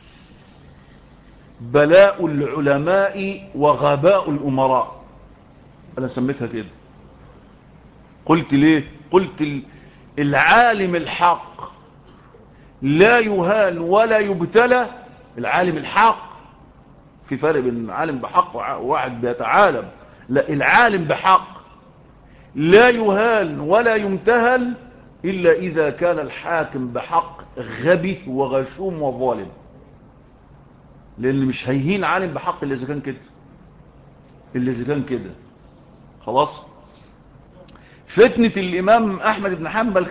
بلاء العلماء وغباء الأمراء. أنا سميتها كده. قلت ليه؟ قلت العالم الحق لا يهان ولا يبتلى. العالم الحق في فرق بين عالم بحق وواحد بيتعالم. لا، العالم بحق لا يهان ولا يمتهن إلا إذا كان الحاكم بحق غبي وغشوم وظالم، لأن مش هيهين عالم بحق اللي إذا كان كده. خلاص فتنة الإمام أحمد بن حنبل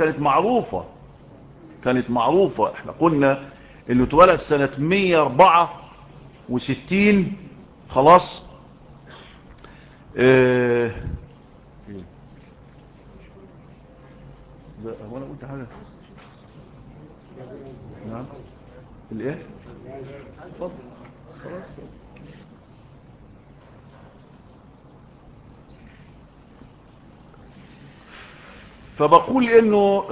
كانت معروفة. احنا قلنا انه اتولد سنة 164. خلاص هو انا قلت حاجة؟ نعم الايه؟ اتفضل. خلاص فبقول انه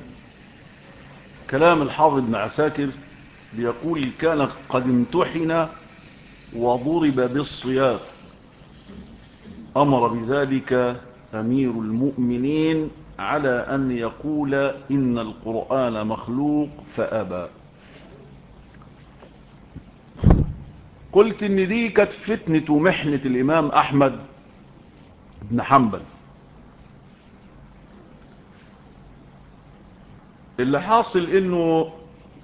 كلام الحافظ ابن عساكر بيقول كان قد امتحن وضرب بالصياد، أمر بذلك أمير المؤمنين على أن يقول إن القرآن مخلوق فأبى. قلت إن دي كانت فتنة ومحنة الإمام أحمد بن حنبل. اللي حاصل إنه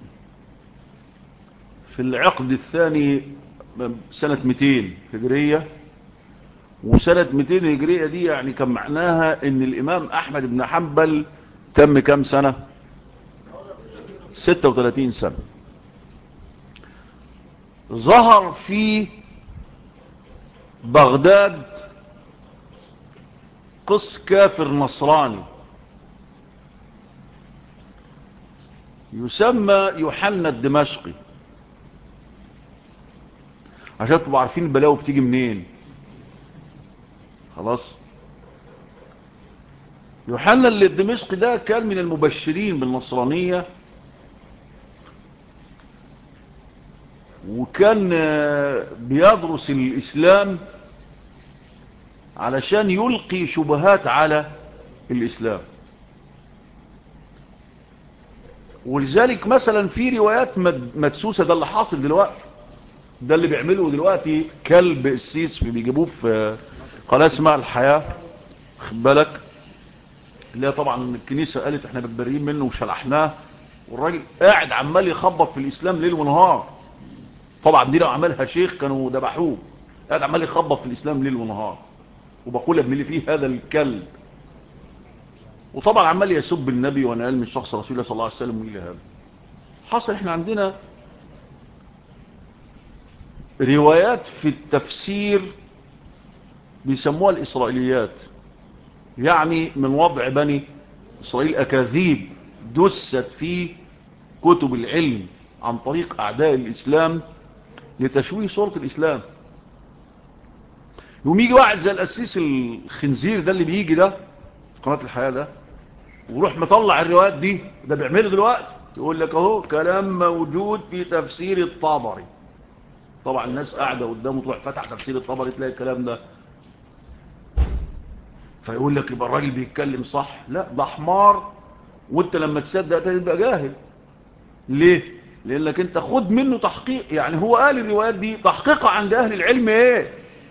في العقد الثاني سنة 200 هجرية، وسنة 200 هجرية دي يعني كان معناها ان الامام احمد بن حنبل تم كام سنة؟ 36 سنة. ظهر في بغداد قس كافر نصراني يسمى يوحنا الدمشقي، عشان تبقوا عارفين البلاوي بتيجي منين. خلاص. يوحنا اللي الدمشقي ده كان من المبشرين بالنصرانية، وكان بيدرس الإسلام علشان يلقي شبهات على الإسلام. ولذلك مثلا في روايات مدسوسة، ده اللي حاصل دلوقتي، ده اللي بيعمله دلوقتي كلب السيس بيجيبوه في قناة اسمها الحياة، خد بالك، اللي هي طبعا الكنيسة قالت احنا متبرئين منه وشلحناه، والراجل قاعد عمال يخبط في الإسلام ليل ونهار. طبعا دي لو عملها شيخ كانوا ذبحوه. قاعد عمال يخبط في الإسلام ليل ونهار، وبقول ابن اللي فيه هذا الكلب. وطبعا عمال يسب النبي وانا قال من شخص رسول الله صلى الله عليه وسلم وإلى هذا. حصل احنا عندنا روايات في التفسير بيسموها الإسرائيليات، يعني من وضع بني إسرائيل أكاذيب دست في كتب العلم عن طريق أعداء الإسلام لتشويه صورة الإسلام. يوم يجي واحد زي الأسيس الخنزير ده اللي بيجي ده في قناة الحياة ده، وروح مطلع الروايات دي، ده بيعمله دلوقتي، يقول لك اهو كلام موجود في تفسير الطبري. طبعا الناس قاعدة قدامه، تروح فتح تفسير الطبري تلاقي الكلام ده، فيقول لك يبقى الراجل بيتكلم صح. لا، ده حمار، وانت لما تصدق تبقى جاهل. ليه؟ لانك انت خد منه تحقيق. يعني هو قال الروايات دي تحقيقها عند اهل العلم ايه؟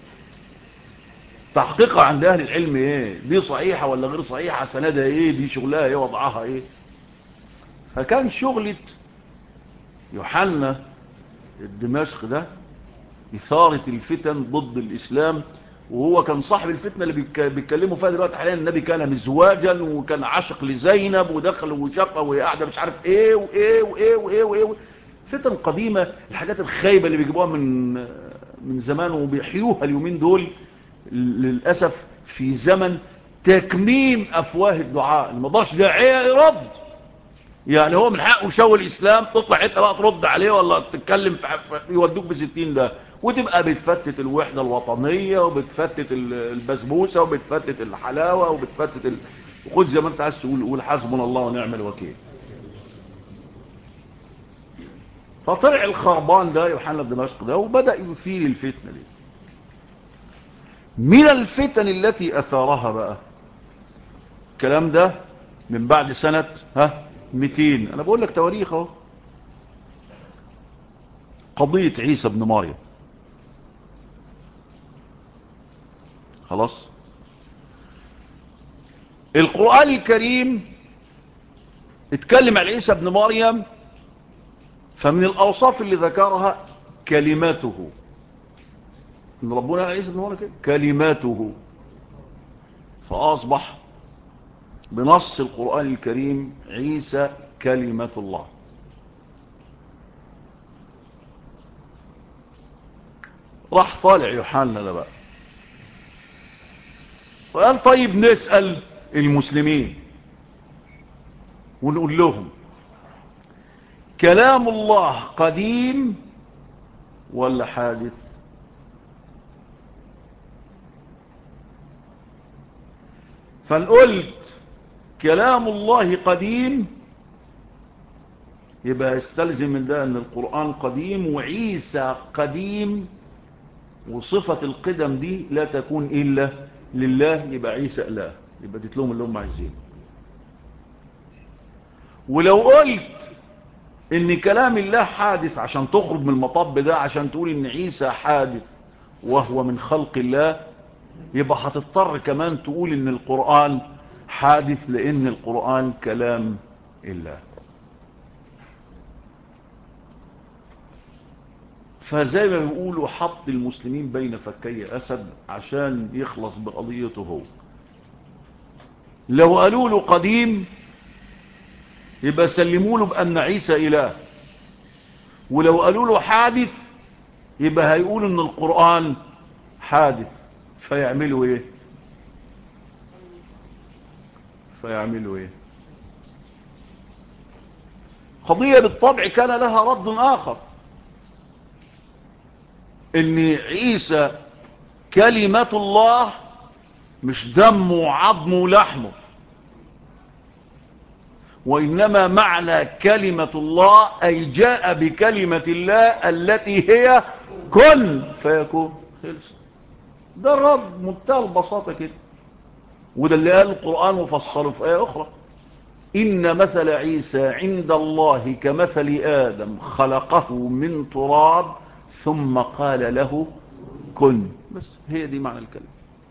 تحقيقها عند اهل العلم ايه؟ دي صحيحة ولا غير صحيحة؟ سندها ايه؟ دي شغلها ايه؟ وضعها ايه؟ فكان شغلة يوحنا الدمشق ده إثارة الفتن ضد الإسلام. وهو كان صاحب الفتنة اللي بيتكلموا فيها دلوقتي حاليا. النبي كان مزواجا وكان عاشق لزينب ودخل وشافها وهي قاعدة مش عارف ايه وايه وايه وايه وايه. فتن قديمة، الحاجات الخايبة اللي بيجيبوها من زمان وبيحيوها اليومين دول للأسف في زمن تكميم أفواه الدعاء. المضاش داعية يرد، يعني هو من حقه شو الإسلام، تطلع انت بقى ترد عليه ولا تتكلم يودوك بستين ده، وتبقى بتفتت الوحدة الوطنية وبتفتت البسبوسة وبتفتت الحلاوة وبتفتت وخد زي ما انت عايز تقول حسبنا الله ونعم الوكيل. فطلع الخربان ده يوحنا دمشق ده وبدأ يثير الفتنة دي. من الفتن التي أثارها بقى الكلام ده من بعد سنة 200، أنا بقول لك تواريخ اهو، قضية عيسى بن مريم. خلاص. القرآن الكريم اتكلم عن عيسى بن مريم، فمن الأوصاف اللي ذكرها كلماته. ان ربنا قال عيسى بن مريم كلماته، فأصبح بنص القرآن الكريم عيسى كلمة الله. راح طالع يوحنا ده بقى وقال طيب نسأل المسلمين ونقول لهم كلام الله قديم ولا حادث؟ فنقولت كلام الله قديم، يبقى استلزم من ده ان القرآن قديم وعيسى قديم، وصفة القدم دي لا تكون إلا لله، يبقى عيسى إله، يبقى ديت لهم اللي هم عايزين. ولو قلت ان كلام الله حادث عشان تخرج من المطب ده، عشان تقول ان عيسى حادث وهو من خلق الله، يبقى هتضطر كمان تقول ان القرآن حادث لان القرآن كلام الله. فزي ما بيقولوا حط المسلمين بين فكي أسد عشان يخلص بقضيته هو. لو قالوا له قديم يبقى سلموا له بأن عيسى إله، ولو قالوا له حادث يبقى هيقولوا ان القرآن حادث. فيعملوا ايه؟ قضية بالطبع كان لها رد آخر، ان عيسى كلمة الله مش دمه وعظمه ولحمه، وإنما معنى كلمة الله أي جاء بكلمة الله التي هي كن فيكون. خلص. ده الرد منتهى البساطة كده، وده اللي قال القرآن وفصله في آية أخرى: إن مثل عيسى عند الله كمثل آدم خلقه من تراب ثم قال له كن. بس هي دي معنى الكلمة،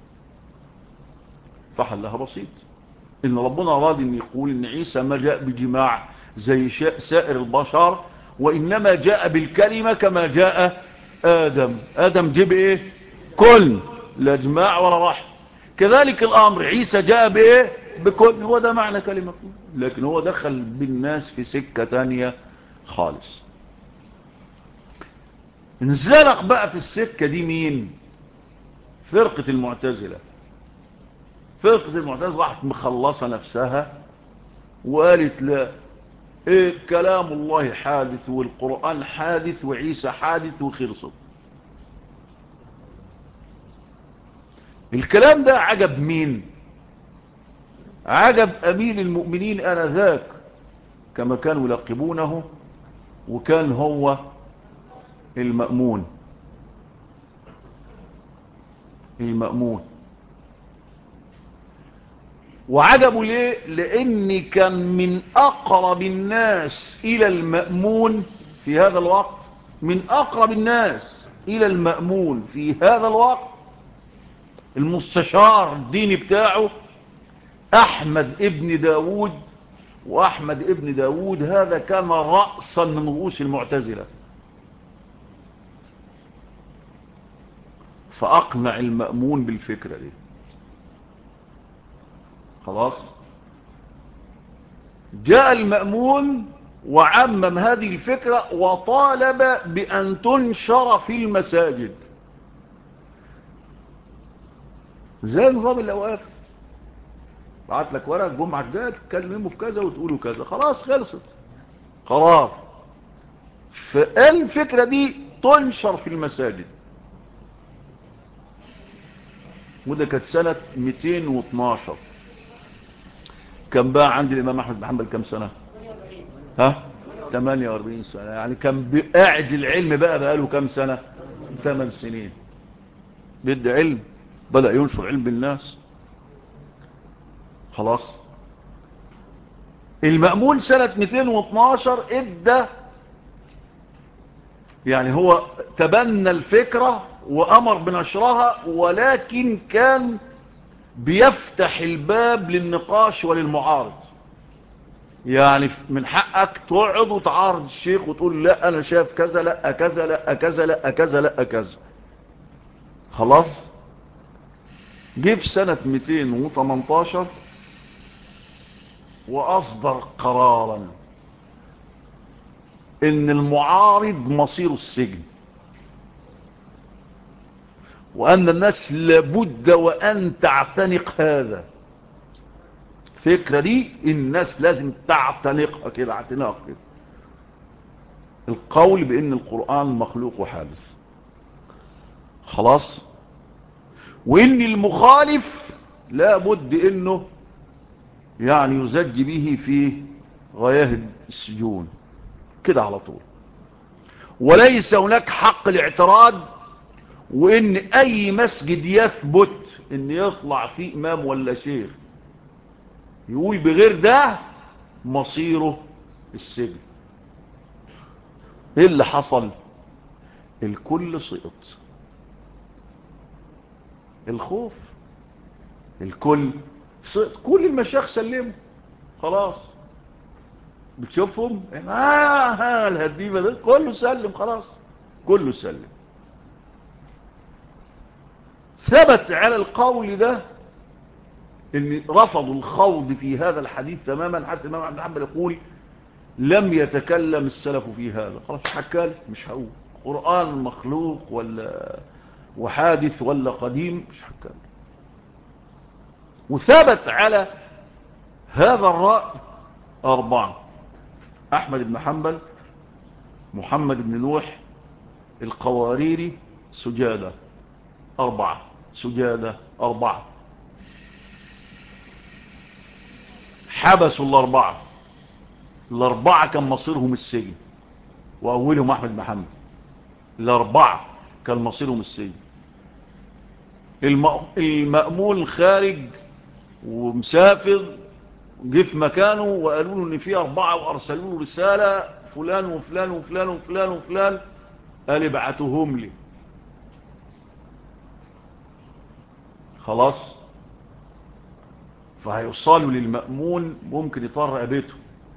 فحلها بسيط. إن ربنا أراد أن يقول إن عيسى ما جاء بجماع زي سائر البشر، وإنما جاء بالكلمة كما جاء آدم. آدم جيب إيه؟ كل، لا جماع ولا رحم. كذلك الأمر عيسى جاء بإيه؟ بكل. هو ده معنى كلمة، لكن هو دخل بالناس في سكة تانية خالص. انزلق بقى في السكة دي مين؟ فرقة المعتزلة. فرقة المعتزلة راحت مخلصة نفسها وقالت لا، إيه كلام الله حادث والقرآن حادث وعيسى حادث وخلصت. الكلام ده عجب مين؟ عجب أمير المؤمنين آنذاك كما كانوا يلقبونه، وكان هو المأمون. وعجبوا ليه؟ لأن كان من أقرب الناس إلى المأمون في هذا الوقت، من أقرب الناس إلى المأمون في هذا الوقت المستشار الديني بتاعه أحمد ابن داود. وأحمد ابن داود هذا كان رأسا من رؤوس المعتزلة، فأقنع المأمون بالفكرة دي. خلاص، جاء المأمون وعمم هذه الفكرة وطالب بأن تنشر في المساجد زي نظام الأوقاف. بعت لك ورق جمعة الجاية تتكلموا في كذا وتقولوا كذا، خلاص خلصت قرار. فالفكرة دي تنشر في المساجد، وده كانت سنة 212. كان بقى عند الإمام أحمد بن حنبل كم سنة؟ 48 سنة. يعني كان قاعد العلم بقى له كم سنة؟ 8 سنين بيدي علم، بدأ ينشر علم بالناس. خلاص، المأمون سنة 212 ادى، يعني هو تبنى الفكرة وأمر بنشرها، ولكن كان بيفتح الباب للنقاش وللمعارض. يعني من حقك تقعد وتعارض الشيخ وتقول لا أنا شايف كذا، لا كذا، لا كذا، لا كذا، لا كذا. خلاص، جه في سنة 218 وأصدر قرارا إن المعارض مصير السجن، وأن الناس لابد وأن تعتنق هذا. الفكرة دي الناس لازم تعتنقها كده، اعتناق كده. القول بأن القرآن مخلوق وحادث. خلاص، وإن المخالف لابد إنه يعني يزج به في غياه السجون كده على طول، وليس هناك حق الاعتراض. وإن أي مسجد يثبت إن يطلع فيه إمام ولا شيخ يقول بغير ده مصيره السجن. ايه اللي حصل؟ الكل سقط، الخوف، الكل سقط، كل المشايخ سلموا خلاص. بتشوفهم الهديمة ده كله سلم خلاص، كله سلم. ثبت على القول ده ان رفضوا الخوض في هذا الحديث تماما، حتى الإمام أحمد بن حنبل يقول لم يتكلم السلف في هذا. خلاص حكال، مش هقول قرآن مخلوق ولا وحادث ولا قديم، مش حكال. وثبت على هذا الرأي 4: أحمد بن حنبل، محمد بن نوح، القواريري، سجادة، 4. سجادة 4. حبسوا الأربعة كان مصيرهم السجن، وأولهم أحمد بن حنبل. الأربعة كان مصيرهم السجن. المأمون خارج ومسافر، جه في مكانه وقالوا له ان في 4 وارسلوا له رسالة فلان وفلان وفلان وفلان وفلان، قال ابعتوهم لي. خلاص، فهيوصلوا للمأمون ممكن يطار رقبته.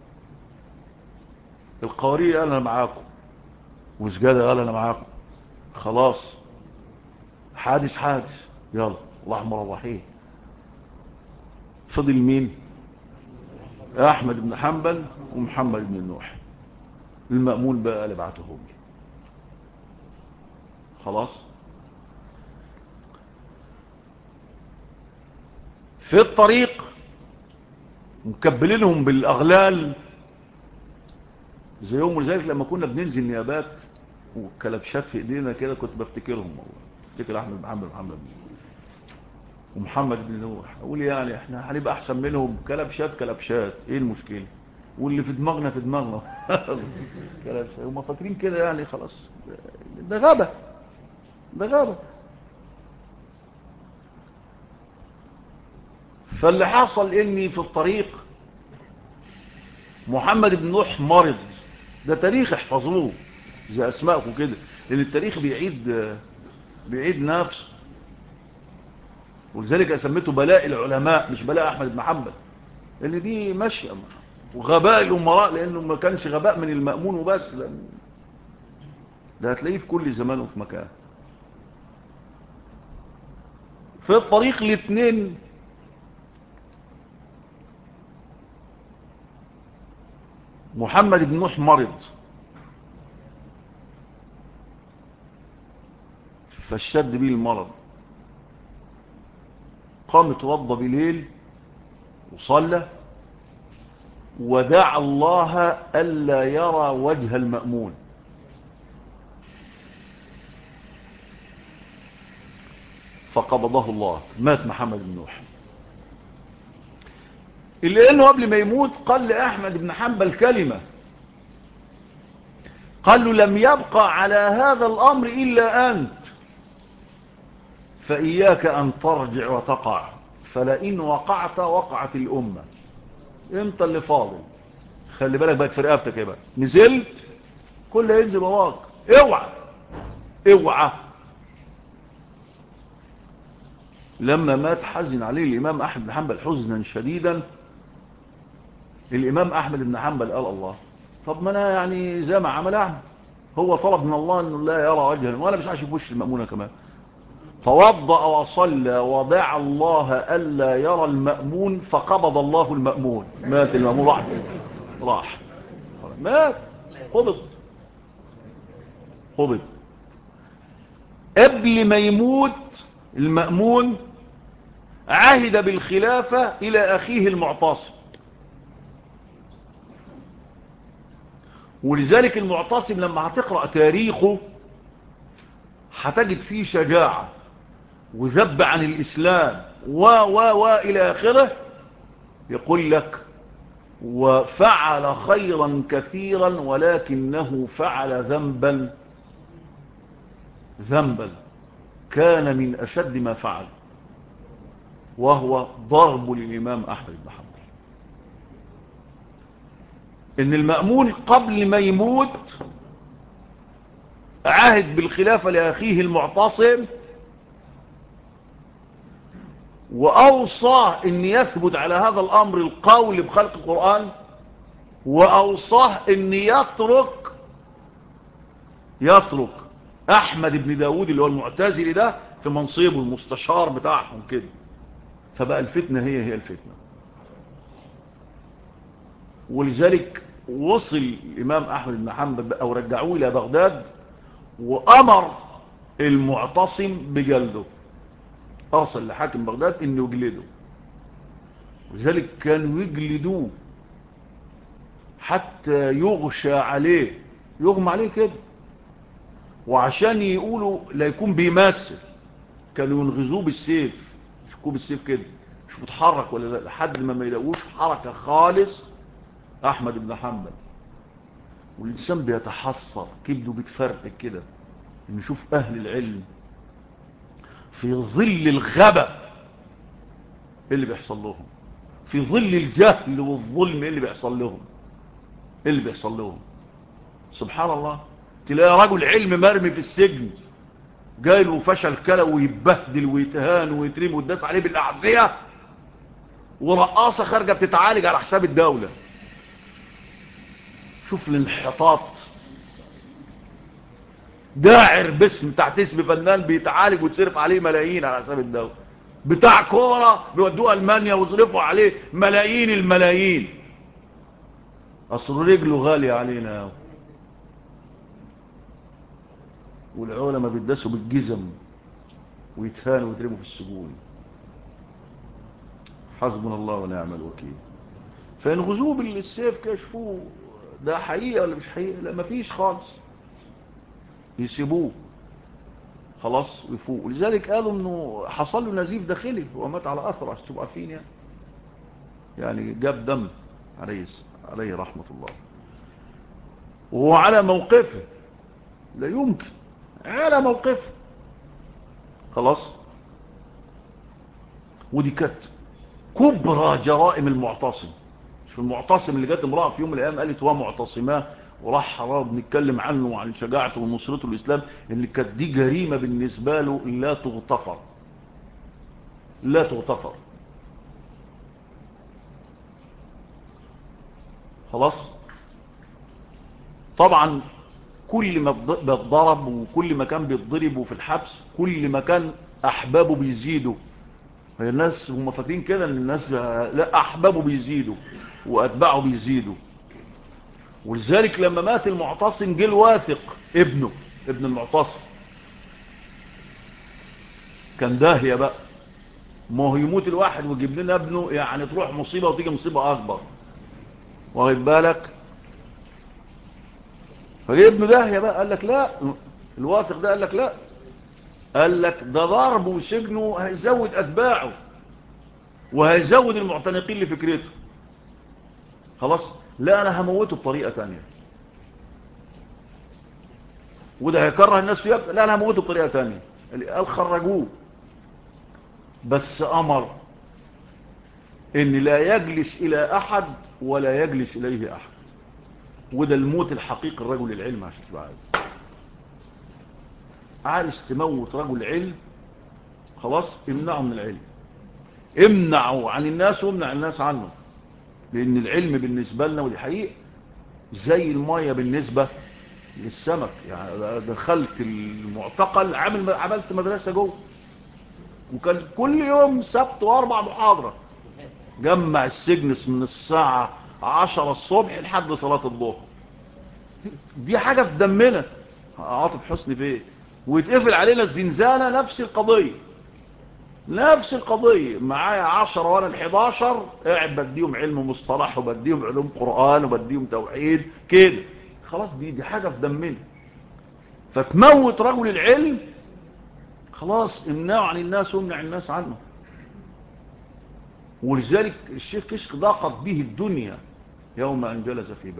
القوارير قال انا معاكم، وسجادة قال انا معاكم. خلاص، حادث يلا الله مروحين. فضل مين؟ احمد بن حنبل ومحمد بن نوح. المأمون بقى قال ابعتهم لي. خلاص، في الطريق مكبلينهم بالاغلال زي يوم. ولذلك لما كنا بننزل نيابات وكلبشات في ايدينا كده كنت بفتكرهم والله. افتكر احمد بن حنبل ومحمد بن نوح، اقول يعني احنا هنبقى احسن منهم. كلبشات ايه المشكله؟ واللي في دماغنا كلبشات. هم فاكرين كده يعني خلاص. ده غبا. فاللي حصل اني في الطريق محمد بن نوح مرض. ده تاريخ احفظوه زي اسماءكم كده، لان التاريخ بيعيد نفسه. ولذلك سميته بلاء العلماء مش بلاء احمد بن حنبل، لان دي ماشيه. وغباء الامراء، لانه ما كانش غباء من المأمون وبس، ده هتلاقيه في كل زمان وفي مكان. في الطريق الاثنين محمد بن نوح مرض، فاشتد بيه المرض. قام اتوضى بليل وصلى ودعا الله ألا يرى وجه المأمون. فقبضه الله، مات محمد بن نوح. إلا أنه قبل ما يموت قال لأحمد بن حنبل كلمة، قال له لم يبقى على هذا الأمر إلا أنت، فإياك أن ترجع وتقع، فلئن وقعت الأمة. انت اللي فاضل، خلي بالك بقت في رقبتك. يا بقى نزلت كل ينزل وراك، اوعى. لما مات حزن عليه الإمام أحمد بن حنبل حزنا شديدا. الإمام أحمد بن حنبل قال الله، طب ما أنا يعني زي ما عمل هو طلب من الله أنه لا يرى وجها، وأنا مش عايش في وش المأمونة كمان. توضأ وصلى ودعا الله ألا يرى المأمون، فقبض الله المأمون. مات المأمون، راح مات، قبض. قبل ما يموت المأمون عهد بالخلافة إلى أخيه المعتصم. ولذلك المعتصم لما هتقرأ تاريخه هتجد فيه شجاعة وذب عن الإسلام إلى آخره. يقول لك وفعل خيرا كثيرا ولكنه فعل ذنبا كان من أشد ما فعل، وهو ضرب الإمام أحمد بن حنبل. إن المأمون قبل ما يموت عهد بالخلافة لأخيه المعتصم، وأوصاه أن يثبت على هذا الأمر القول بخلق القرآن، وأوصاه أن يترك أحمد بن داود اللي هو المعتزلي ده في منصبه المستشار بتاعهم كده. فبقى الفتنة هي الفتنة. ولذلك وصل الإمام أحمد بن حنبل أو رجعوه إلى بغداد، وأمر المعتصم بجلده، أرسل لحاكم بغداد إنه يجلده. ولذلك كانوا يجلدوه حتى يغشى عليه، يغمى عليه كده، وعشان يقولوا لا يكون بيمثل كانوا ينغزوه بالسيف، يشكوه بالسيف كده، شوفوا اتحرك ولا لا، لحد ما يلاقوش حركة خالص احمد بن حنبل. والإنسان بيتحسر، كبده بيتفرتك كده، نشوف أهل العلم في ظل الغباء اللي بيحصل لهم، في ظل الجهل والظلم اللي بيحصل لهم، اللي بيحصل لهم. سبحان الله، تلاقي رجل علم مرمي في السجن، جاي له فشل كلى ويتبهدل ويتهان ويترمي ويداس عليه بالأعزية، ورقاصة خارجة بتتعالج على حساب الدولة. شوف الانحطاط، داعر باسم تحت اسم فنان بيتعالج وتصرف عليه ملايين على حساب الدولة، بتاع كورة بيودوه ألمانيا ويصرفوا عليه ملايين الملايين، أصل رجله غالية علينا، والعلماء بيدسوا بالجزم ويتهانوا ويترموا في السجون. حسبنا الله ونعم الوكيل. فينغزوه بالسيف كشفوه ده حقيقة ولا مش حقيقة؟ لا مفيش خالص، يسيبوه خلاص ويفوق. ولذلك قالوا انه حصل له نزيف داخلي ومات على اثر، عشان تبقوا عارفين يعني جاب دم عليه رحمة الله، وهو على موقفه، لا يمكن، على موقفه خلاص. ودي كانت كبرى جرائم المعتصم. مش المعتصم اللي جت امرأة في يوم من الايام قالت هو معتصماه وراح حرام، بنتكلم عنه وعن شجاعته ونصرته للإسلام، اللي كانت دي جريمة بالنسبة له لا تغتفر، لا تغتفر خلاص. طبعا كل ما بيتضرب وكل ما كان بيتضرب وفي الحبس كل ما كان أحبابه بيزيدوا. هي الناس هم فاكرين كده ان الناس لا، أحبابه بيزيدوا وأتباعه بيزيدوا. ولذلك لما مات المعتصم جه الواثق ابن المعتصم، كان داهية بقى، ما هو يموت الواحد ويجيب لنا ابنه، يعني تروح مصيبة وتيجي مصيبة أكبر، واخد بالك. فجه ابنه داهية بقى، قال لك لا، الواثق ده قال لك لا، قال لك ده ضربه وسجنه هيزود أتباعه وهيزود المعتنقين لفكرته، خلاص لا أنا هموته بطريقة تانية، وده هيكره الناس فيها، لا أنا هموته بطريقة تانية. قال خرجوه، بس أمر إن لا يجلس إلى أحد ولا يجلس إليه أحد، وده الموت الحقيقي الرجل العلم. عشان تبقى عايز تموت رجل علم، خلاص امنعه من العلم، امنعه عن الناس وامنع الناس عنه، لأن العلم بالنسبة لنا ودي حقيقة زي المية بالنسبة للسمك. يعني دخلت المعتقل، عملت مدرسة جوه، وكان كل يوم سبت واربع محاضرة، جمع السجن من الساعة 10 الصبح لحد صلاة الظهر. دي حاجة في دمنا، عاطف حسني فيه، ويتقفل علينا الزنزانة نفس القضية معايا 10 وانا ال11 قاعد بديهم علم مصطلح وبديهم علوم قرآن وبديهم توحيد كده، خلاص دي حاجة في دمنا. فتموت رجل العلم، خلاص امنعه عن الناس وامنع الناس عنه. ولذلك الشيخ كشك ضاقت به الدنيا يوم أن جلس في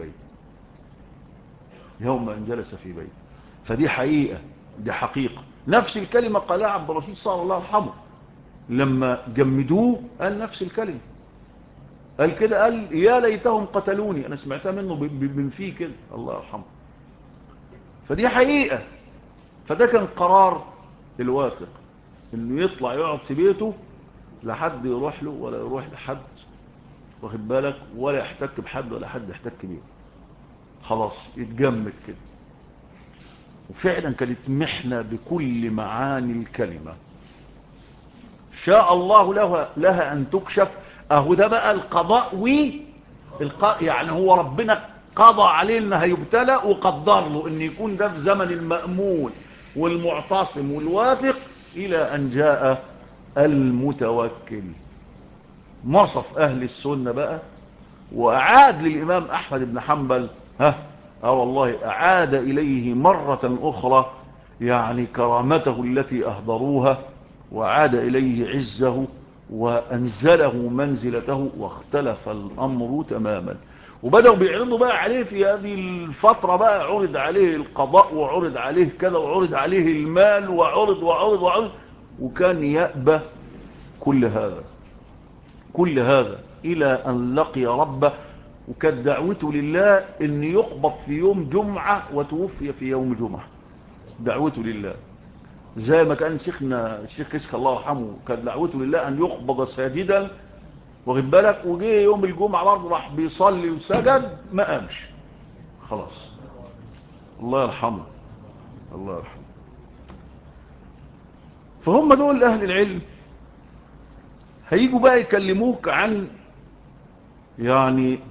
بيته، فدي حقيقة، دي حقيقة. نفس الكلمة قالها عبد الرشيد صلى الله يرحمه لما جمدوه، قال نفس الكلمة، قال كده، قال يا ليتهم قتلوني. أنا سمعتها منه من فيه كده، الله يرحمه. فدي حقيقة. فده كان قرار الواثق، انه يطلع يقعد في بيته، لحد يروح له ولا يروح لحد، واخد بالك، ولا يحتك بحد ولا حد يحتك بيه، خلاص يتجمد كده. وفعلا كانت محنة بكل معاني الكلمة، شاء الله لها أن تكشف. أهو ده بقى القضاء يعني هو ربنا قضى عليه إنه هيبتلى، وقدر له إن يكون ده في زمن المأمون والمعتصم والواثق، إلى أن جاء المتوكل. مصف أهل السنة بقى وأعاد للإمام أحمد بن حنبل والله أعاد إليه مرة أخرى يعني كرامته التي أهدروها، وعاد إليه عزه وأنزله منزلته، واختلف الأمر تماما. وبدأوا بيعرضوا بقى عليه في هذه الفترة، بقى عرض عليه القضاء وعرض عليه كذا وعرض عليه المال وعرض وكان يأبى كل هذا إلى أن لقي ربه. وكانت دعوته لله أن يقبض في يوم جمعة وتوفي في يوم جمعة. دعوته لله زي ما كان شيخنا الشيخ كشك الله يرحمه كانت دعوته لله أن يقبض ساجدا، واخد بالك، وجه يوم الجمعة برضه راح بيصلي وسجد ما قامش خلاص. الله يرحمه الله يرحمه. فهم دول أهل العلم هيجوا بقى يكلموك عن يعني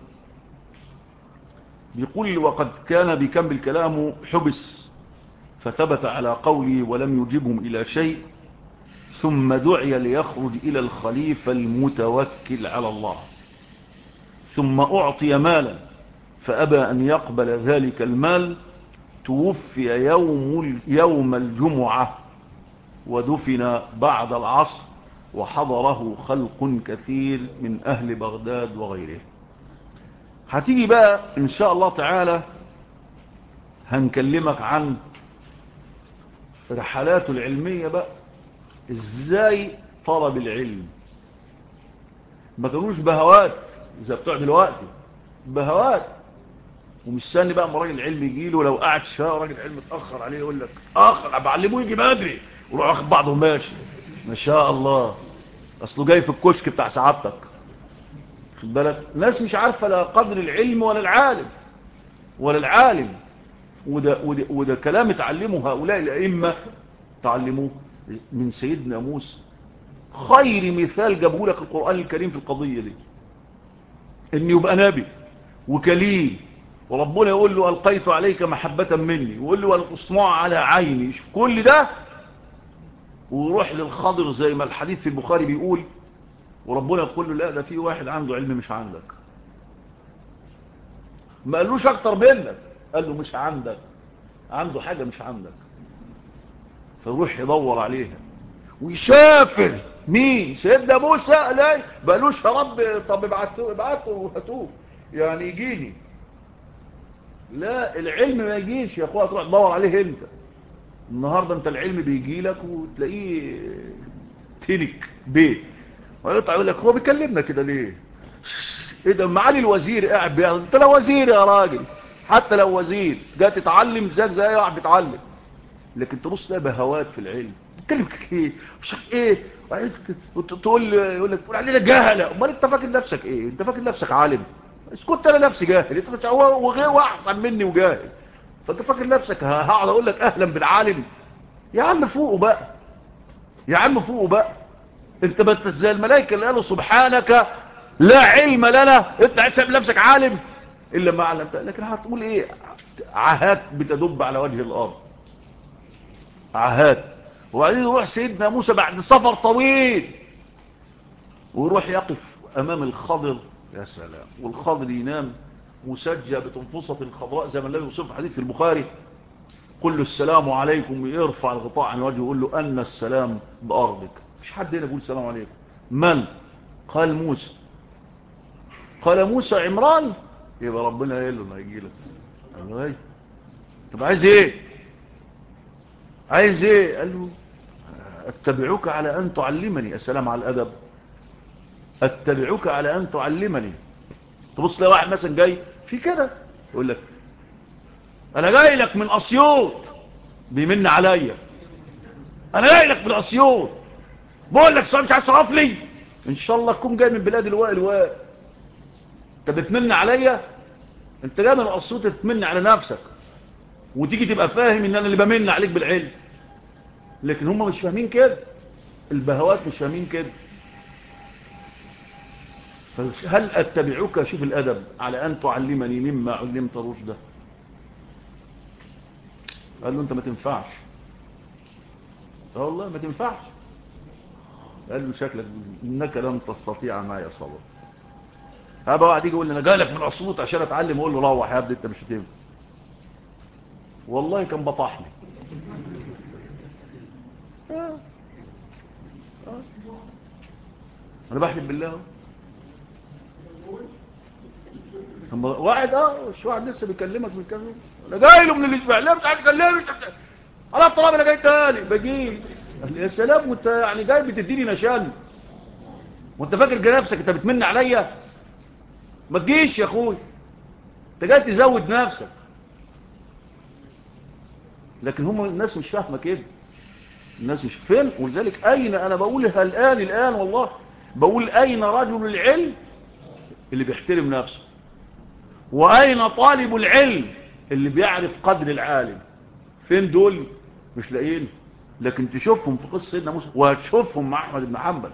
بيقول وقد كان بكمل كلامه حبس فثبت على قولي ولم يجبهم إلى شيء، ثم دعي ليخرج إلى الخليفة المتوكل على الله، ثم أعطي مالا فأبى أن يقبل ذلك المال، توفي يوم الجمعة ودفن بعد العصر، وحضره خلق كثير من أهل بغداد وغيره. هتيجي بقى إن شاء الله تعالى هنكلمك عن رحلاته العلمية بقى، إزاي طلب العلم. ما كانوش بهوات زي بتوع دلوقتي، بهوات ومستني بقى ما راجل العلم يجي له، لو قعد شويه راجل العلم اتاخر عليه يقول لك بعلموه يجي بدري، وروح واخد بعضه ماشي ما شاء الله، اصله جاي في الكشك بتاع سعادتك. خد بالك ناس مش عارفه لا قدر العلم ولا العالم. وده كلام اتعلمه هؤلاء الائمه، تعلموه من سيدنا موسى. خير مثال جابه لك القرآن الكريم في القضية دي، ان يبقى نبي وكليم، وربنا يقول له ألقيت عليك محبة مني، ويقول له والقصماء على عيني. شوف كل ده ويروح للخضر زي ما الحديث في البخاري بيقول، وربنا يقول له لا ده في واحد عنده علم مش عندك. ما قالوش اكتر منك، قال له مش عندك، عنده حاجة مش عندك. فيروح يدور عليها ويسافر. مين؟ سيدنا موسى. لا بقالوش يا رب طب ابعته وهاتوه يعني يجيني. لا العلم ما يجيش يا اخويا تروح تدور عليه انت. النهارده انت العلم بيجي لك وتلاقيه تنك بيت ويقطع يقول لك هو بيكلمنا كده ليه؟ ايه ده معالي الوزير قاعد بيعمل، انت لو وزير يا راجل، حتى لو وزير جاي تتعلم زي اي واحد بيتعلم، لكن تبص تلاقي بهوات في العلم. بتكلم ايه مش ايه، تقول يقول لك علينا جهله. امال انت فاكر نفسك ايه؟ انت فاكر نفسك عالم؟ اسكت انا نفسي جاهل، انت هو وغير واحسن مني وجاهل، فانت فاكر نفسك هقعد اقول لك اهلا بالعالم؟ يا عم فوقوا بقى، يا عم فوقوا بقى. انت بس زي الملائكه اللي قالوا سبحانك لا علم لنا، انت حسب نفسك عالم الا ما علمت. لكن هتقول ايه؟ عاهات بتدب على وجه الارض، عاهات. وبعدين يروح سيدنا موسى بعد سفر طويل ويروح يقف امام الخضر، يا سلام، والخضر ينام مسجى بتنفصة خضراء زي ما النبي يوصف حديث في البخاري، قل له السلام عليكم، يرفع الغطاء عن وجهه ويقول له ان السلام بارضك. مفيش حد هنا يقول السلام عليكم. من؟ قال موسى. قال موسى عمران، يبقى ربنا قال له ما يجي لك. قال طب عايز ايه؟ عايز ايه؟ قال له اتبعوك على ان تعلمني. السلام على الادب، اتبعوك على ان تعلمني. تبص لي واحد مثلا جاي في كده يقول لك انا جاي لك من اسيوط، بيمن عليا، انا جاي لك من اسيوط، بقول لك سؤال مش عايز تصرف لي، ان شاء الله تكون جاي من بلاد الواء. انت بتمن عليا؟ انت جاي من اسيوط تتمن على نفسك وتيجي تبقى فاهم ان انا اللي بمن عليك بالعلم. لكن هم مش فاهمين كده، البهوات مش فاهمين كده. هل اتبعوك، شوف الادب، على ان تعلمني مما علمت رشدا؟ قال له انت ما تنفعش. والله ما تنفعش. قال له شكلك انك لن تستطيع معي صبر. هبقى واحد يجي يقول لي انا جاي لك من اسيوط عشان اتعلم، اقول له روح يا ابني انت مش هتنفع. والله كان بطحني. انا بحلف بالله. واحد شو واحد لسه بيكلمك من كام يوم، انا جاي له من الاسماعيليه مش عايز اكلمني. انا طالما انا جاي تاني بجي. يا سلام، وانت يعني جاي بتديني نشان وانت فاكر نفسك انت بتمن عليا؟ ما تجيش يا اخوي، انت جاي تزود نفسك. لكن هم الناس مش فاهمه كده، الناس مش فين. ولذلك اين انا بقولها الان والله بقول اين رجل العلم اللي بيحترم نفسه، واين طالب العلم اللي بيعرف قدر العالم؟ فين دول؟ مش لاقيين. لكن تشوفهم في قصه سيدنا موسى، وهتشوفهم مع احمد بن حنبل.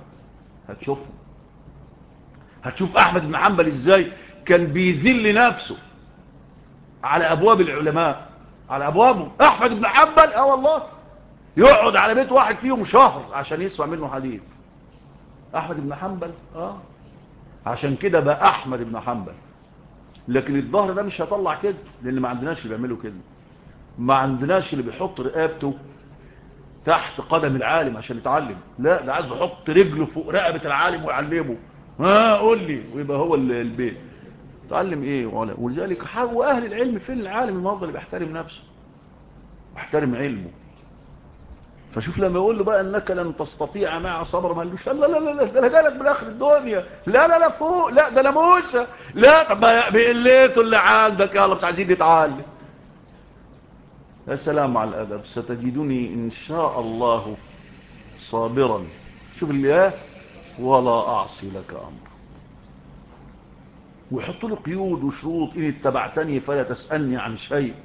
هتشوف احمد بن حنبل ازاي كان بيذل نفسه على ابواب العلماء، على ابوابهم. احمد بن حنبل والله يقعد على بيت واحد فيهم شهر عشان يسمع منه حديث. احمد بن حنبل عشان كده بقى احمد بن حنبل. لكن الظهر ده مش هيطلع كده، لان ما عندناش اللي بيعملوا كده. ما عندناش اللي بيحط رقبته تحت قدم العالم عشان يتعلم. لا، ده عايز يحط رجله فوق رقبة العالم ويعلمه. قول لي، ويبقى هو البيت. تعلم ايه؟ ولذلك واهل العلم فين؟ العالم النهارده اللي بيحترم نفسه واحترم علمه. فشوف لما يقول له بقى انك لن تستطيع مع صبر، ما قالوش لا لا لا لا ده انا جالك من اخر الدنيا، لا لا لا فوق، لا ده انا موسى، لا طب بقلته اللي عندك يلا مش عايزين نتعلم. يا سلام على الادب. ستجدني ان شاء الله صابرا، شوف اللي ولا اعصي لك امر. ويحط له قيود وشروط، ان اتبعتني فلا تسالني عن شيء.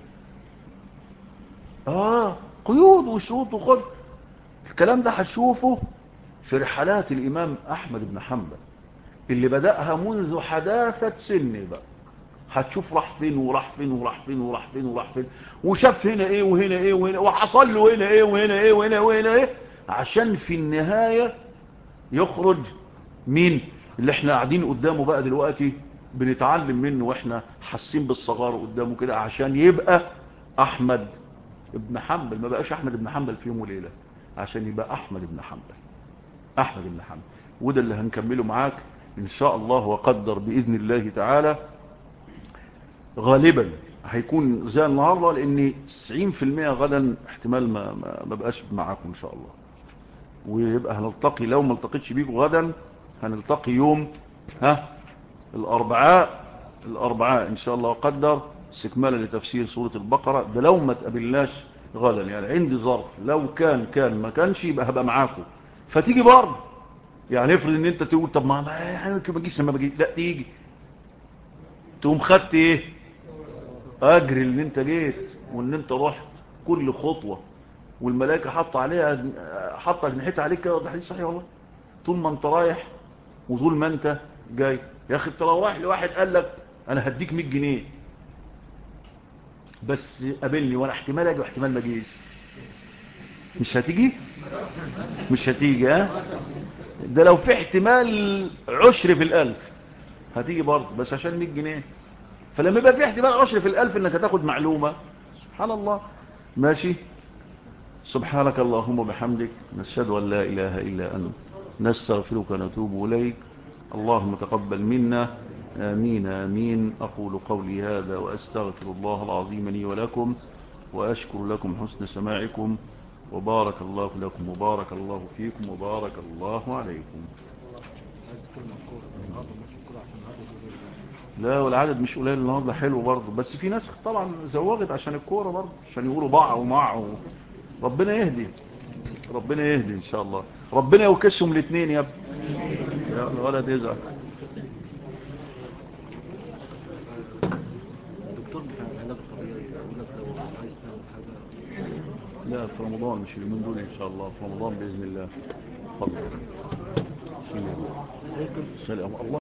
قيود وشروط. وخد الكلام ده هتشوفه في رحلات الإمام أحمد بن حنبل اللي بدأها منذ حداثة سنه. بقى هتشوف راح فين وراح فين وراح فين وراح فين وراح فين، وشاف هنا ايه وهنا ايه وهنا، وحصل له هنا ايه وهنا ايه وهنا وهنا ايه، عشان في النهاية يخرج مين اللي احنا قاعدين قدامه بقى دلوقتي بنتعلم منه، واحنا حاسين بالصغار قدامه كده، عشان يبقى أحمد ابن حنبل. ما بقاش أحمد ابن حنبل في يوم وليلة، عشان يبقى أحمد ابن حنبل. أحمد بن حنبل. وده اللي هنكمله معاك إن شاء الله، وقدر بإذن الله تعالى. غالبا هيكون زي النهاردة، لأن 90% غدا احتمال ما بقاش معاكم إن شاء الله. ويبقى هنلتقي، لو ما التقيتش بيكم غدا هنلتقي يوم الأربعاء إن شاء الله، وقدر استكمالا لتفسير سورة البقرة. ده لو ما تقابلناش غدا، يعني عندي ظرف، لو كان ما كانش يبقى هبقى معاكم، فتيجي برضه. يعني افرض ان انت تقول طب ما بجيش، لما بجي لا تيجي، تقوم خدت ايه؟ اجر ان انت جيت وان انت رحت كل خطوة، والملائكة حاطه عليها، حاطه اجنحتها عليك كده. ده حديث صحيح والله. طول ما انت رايح وطول ما انت جاي. يا اخي انت لو رايح لواحد قال لك انا هديك 100 جنيه بس قابلني، وانا احتمال اجي واحتمال ما اجيش، مش هتيجي؟ مش هتيجي. ده لو في احتمال 10 في 1000 هتيجي برضه، بس عشان 100 جنيه. فلما يبقى في احتمال 10 في 1000 انك هتاخد معلومة، سبحان الله. ماشي. سبحانك اللهم وبحمدك، نشهد ان لا اله الا انت، نستغفرك ونتوب اليك. اللهم تقبل منا. آمين آمين. أقول قولي هذا وأستغفر الله العظيم لي ولكم، وأشكر لكم حسن سماعكم، وبارك الله لكم وبارك الله فيكم وبارك الله عليكم. لا، والعدد مش قليل النهارده، حلو برضه، بس في ناس طبعا زوغت عشان الكوره برضه، عشان يقولوا باع ومع ربنا يهدي، ربنا يهدي ان شاء الله. ربنا يوكسهم الاثنين يا ابني ولا تزعل. الدكتور بتاع العلاج الطبيعي يقول لك لو عايز تعمل حاجه. لا، في رمضان مش اليومين دول ان شاء الله، في رمضان باذن الله. اتفضل. سلام الله.